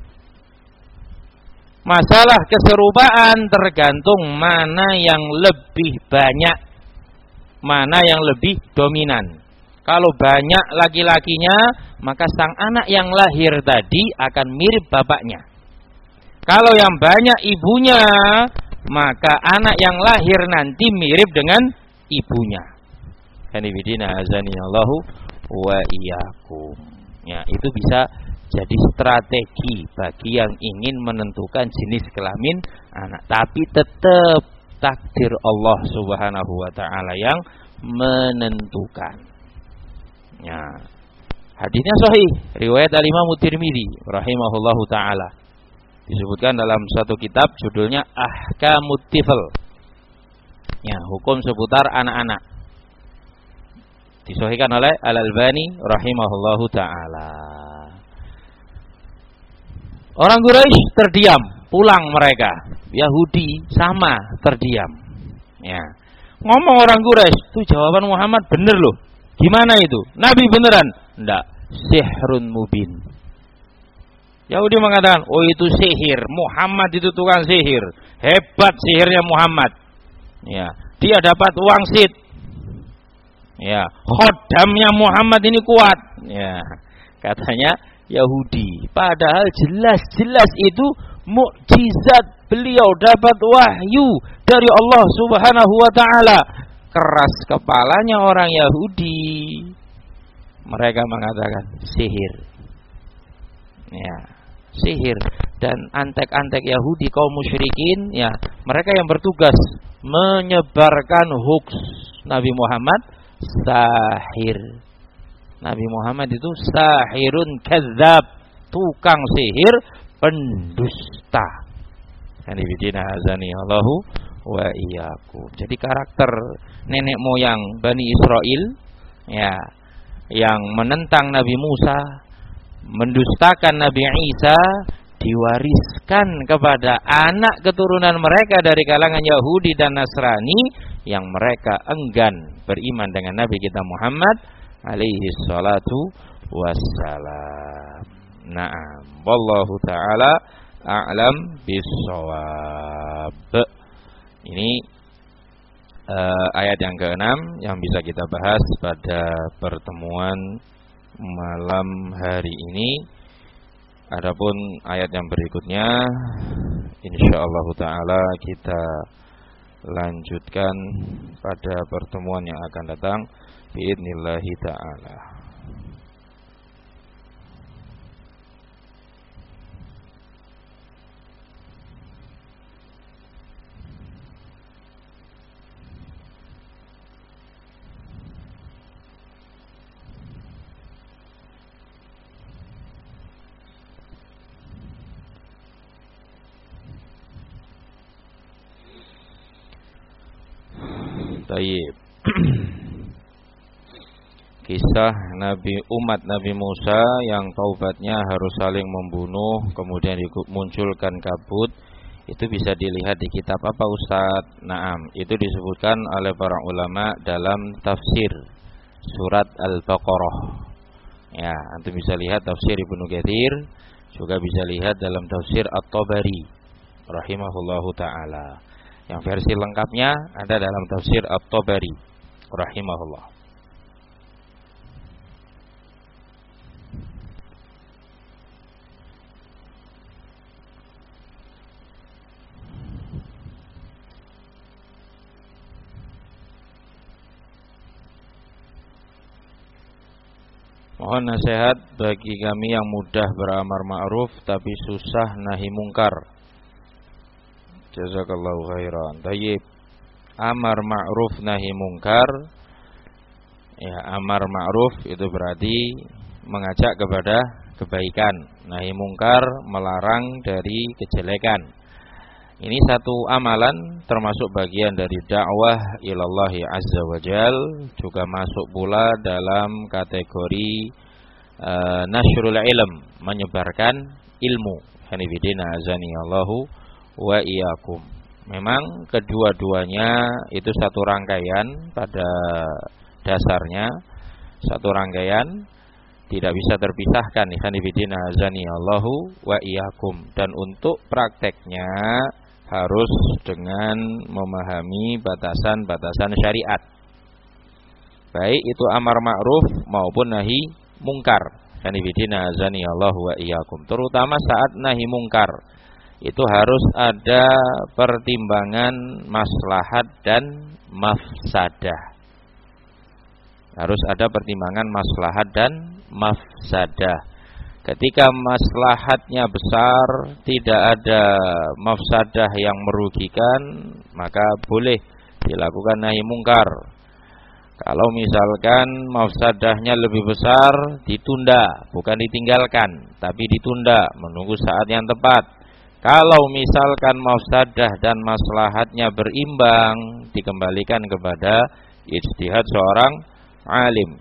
Masalah keserupaan tergantung mana yang lebih banyak, mana yang lebih dominan. Kalau banyak laki-lakinya, maka sang anak yang lahir tadi akan mirip bapaknya. Kalau yang banyak ibunya, maka anak yang lahir nanti mirip dengan ibunya. Kanibidina azani Allahu wa iyyakum. Ya, itu bisa jadi strategi bagi yang ingin menentukan jenis kelamin anak, tapi tetap takdir Allah Subhanahu wa taala yang menentukan. Ya. Hadisnya sahih, riwayat Al-Imam Tirmidzi rahimahullahu taala. Disebutkan dalam satu kitab judulnya Ahkamut Tifl. Ya, hukum seputar anak-anak. Disahihkan oleh Al-Albani rahimahullahu taala. Orang Quraisy terdiam, pulang mereka. Yahudi sama terdiam. Ya. Ngomong orang Quraisy, itu jawaban Muhammad bener loh. Gimana itu? Nabi beneran? Enggak, sihrun mubin. Yahudi mengatakan, oh itu sihir. Muhammad itu tukang sihir. Hebat sihirnya Muhammad. Ya, dia dapat wangsit. Ya, khodamnya Muhammad ini kuat. Ya, katanya Yahudi. Padahal jelas-jelas itu mukjizat, beliau dapat wahyu dari Allah Subhanahu wa taala. Keras kepalanya orang Yahudi. Mereka mengatakan sihir. Ya, sihir. Dan antek-antek Yahudi kaum musyrikin, ya, mereka yang bertugas menyebarkan hoax Nabi Muhammad sahir. Nabi Muhammad itu sahirun kadzab, tukang sihir, pendusta. Kanibidina azani Allahu wa iyyakum. Jadi karakter nenek moyang Bani Israel, ya, yang menentang Nabi Musa, mendustakan Nabi Isa, diwariskan kepada anak keturunan mereka dari kalangan Yahudi dan Nasrani yang mereka enggan beriman dengan Nabi kita Muhammad alaihi salatu wassalam. Naam, wallahu taala a'lam bissawab. Ini uh, ayat yang keenam yang bisa kita bahas pada pertemuan malam hari ini. Adapun ayat yang berikutnya insyaallah taala kita lanjutkan pada pertemuan yang akan datang biidznillah taala. Tayyib. Kisah Nabi umat Nabi Musa yang taubatnya harus saling membunuh, kemudian dimunculkan kabut, itu bisa dilihat di kitab apa Ustaz? Naam, itu disebutkan oleh para ulama dalam tafsir surat Al-Baqarah. Ya, antum bisa lihat tafsir Ibnu Katsir, juga bisa lihat dalam tafsir At-Tabari rahimahullahu taala. Yang versi lengkapnya ada dalam tafsir At-Tabari rahimahullah. Mohon nasihat bagi kami yang mudah beramar ma'ruf tapi susah nahi mungkar. Jazakallahu khairan. Tayyib. Amar ma'ruf nahi mungkar. Ya, amar ma'ruf itu berarti mengajak kepada kebaikan. Nahi mungkar melarang dari kejelekan. Ini satu amalan termasuk bagian dari dakwah ilallahi azza wa jal, juga masuk pula dalam kategori uh, nasyrul ilm, menyebarkan ilmu. Hanifidina azani Allahu wa iyyakum. Memang kedua-duanya itu satu rangkaian pada dasarnya, satu rangkaian, tidak bisa terpisahkan. Hanifidina azani Allahu wa iyyakum. Dan untuk prakteknya harus dengan memahami batasan-batasan syariat, baik itu amar ma'ruf maupun nahi mungkar. Hanifidina azani Allahu wa iyyakum. Terutama saat nahi mungkar itu harus ada pertimbangan maslahat dan mafsadah. Harus ada pertimbangan maslahat dan mafsadah. Ketika maslahatnya besar, tidak ada mafsadah yang merugikan, maka boleh dilakukan nahi mungkar. Kalau misalkan mafsadahnya lebih besar, ditunda, bukan ditinggalkan, tapi ditunda menunggu saat yang tepat. Kalau misalkan mafsadah dan maslahatnya berimbang, dikembalikan kepada ijtihad seorang alim.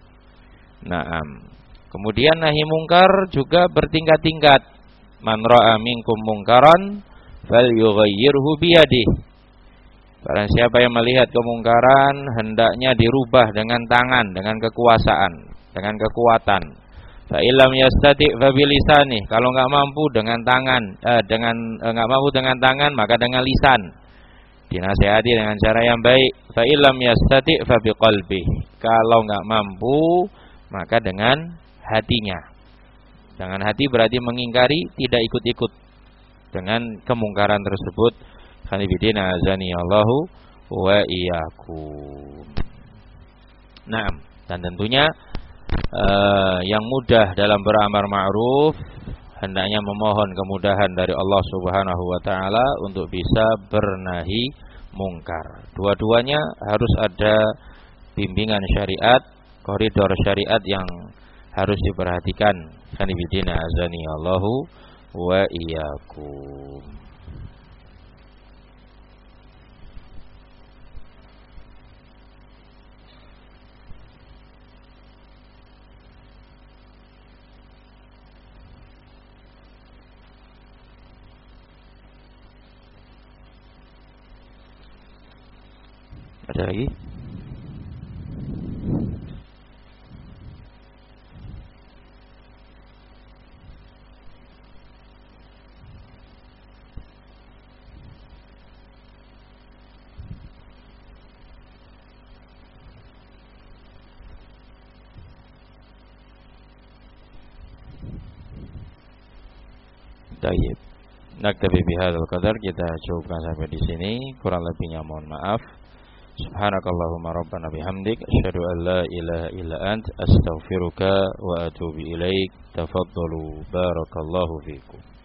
Naam. Kemudian nahi mungkar juga bertingkat-tingkat. Man ra'a minkum mungkaran falyughayyirhu biyadihi. Barang siapa yang melihat kemungkaran, hendaknya dirubah dengan tangan, dengan kekuasaan, dengan kekuatan. Fa illam yastati' fa bilisani. Kalau enggak mampu dengan tangan, eh, dengan enggak eh, mampu dengan tangan, maka dengan lisan. Dinasihati dengan cara yang baik. Fa illam yastati' fa biqalbihi. Kalau enggak mampu, maka dengan hatinya. Dengan hati berarti mengingkari, tidak ikut-ikut dengan kemungkaran tersebut. Hanifidina azani Allahu wa iyyakum. Nah, dan tentunya uh, yang mudah dalam beramar ma'ruf hendaknya memohon kemudahan dari Allah Subhanahu wa taala untuk bisa bernahi mungkar. Dua-duanya harus ada bimbingan syariat, koridor syariat yang harus diperhatikan. Hanifidina azani Allahu wa iyyakum. Ada lagi? Baik. Naktabi bihadzal qadar, kita cukupkan sampai di sini. Kurang lebihnya mohon maaf. Subhanakallahumma rabbana bihamdik asyhadu an la ilaha illa ant astaghfiruka wa atubu ilaik. Tafaddalu barakallahu fikum.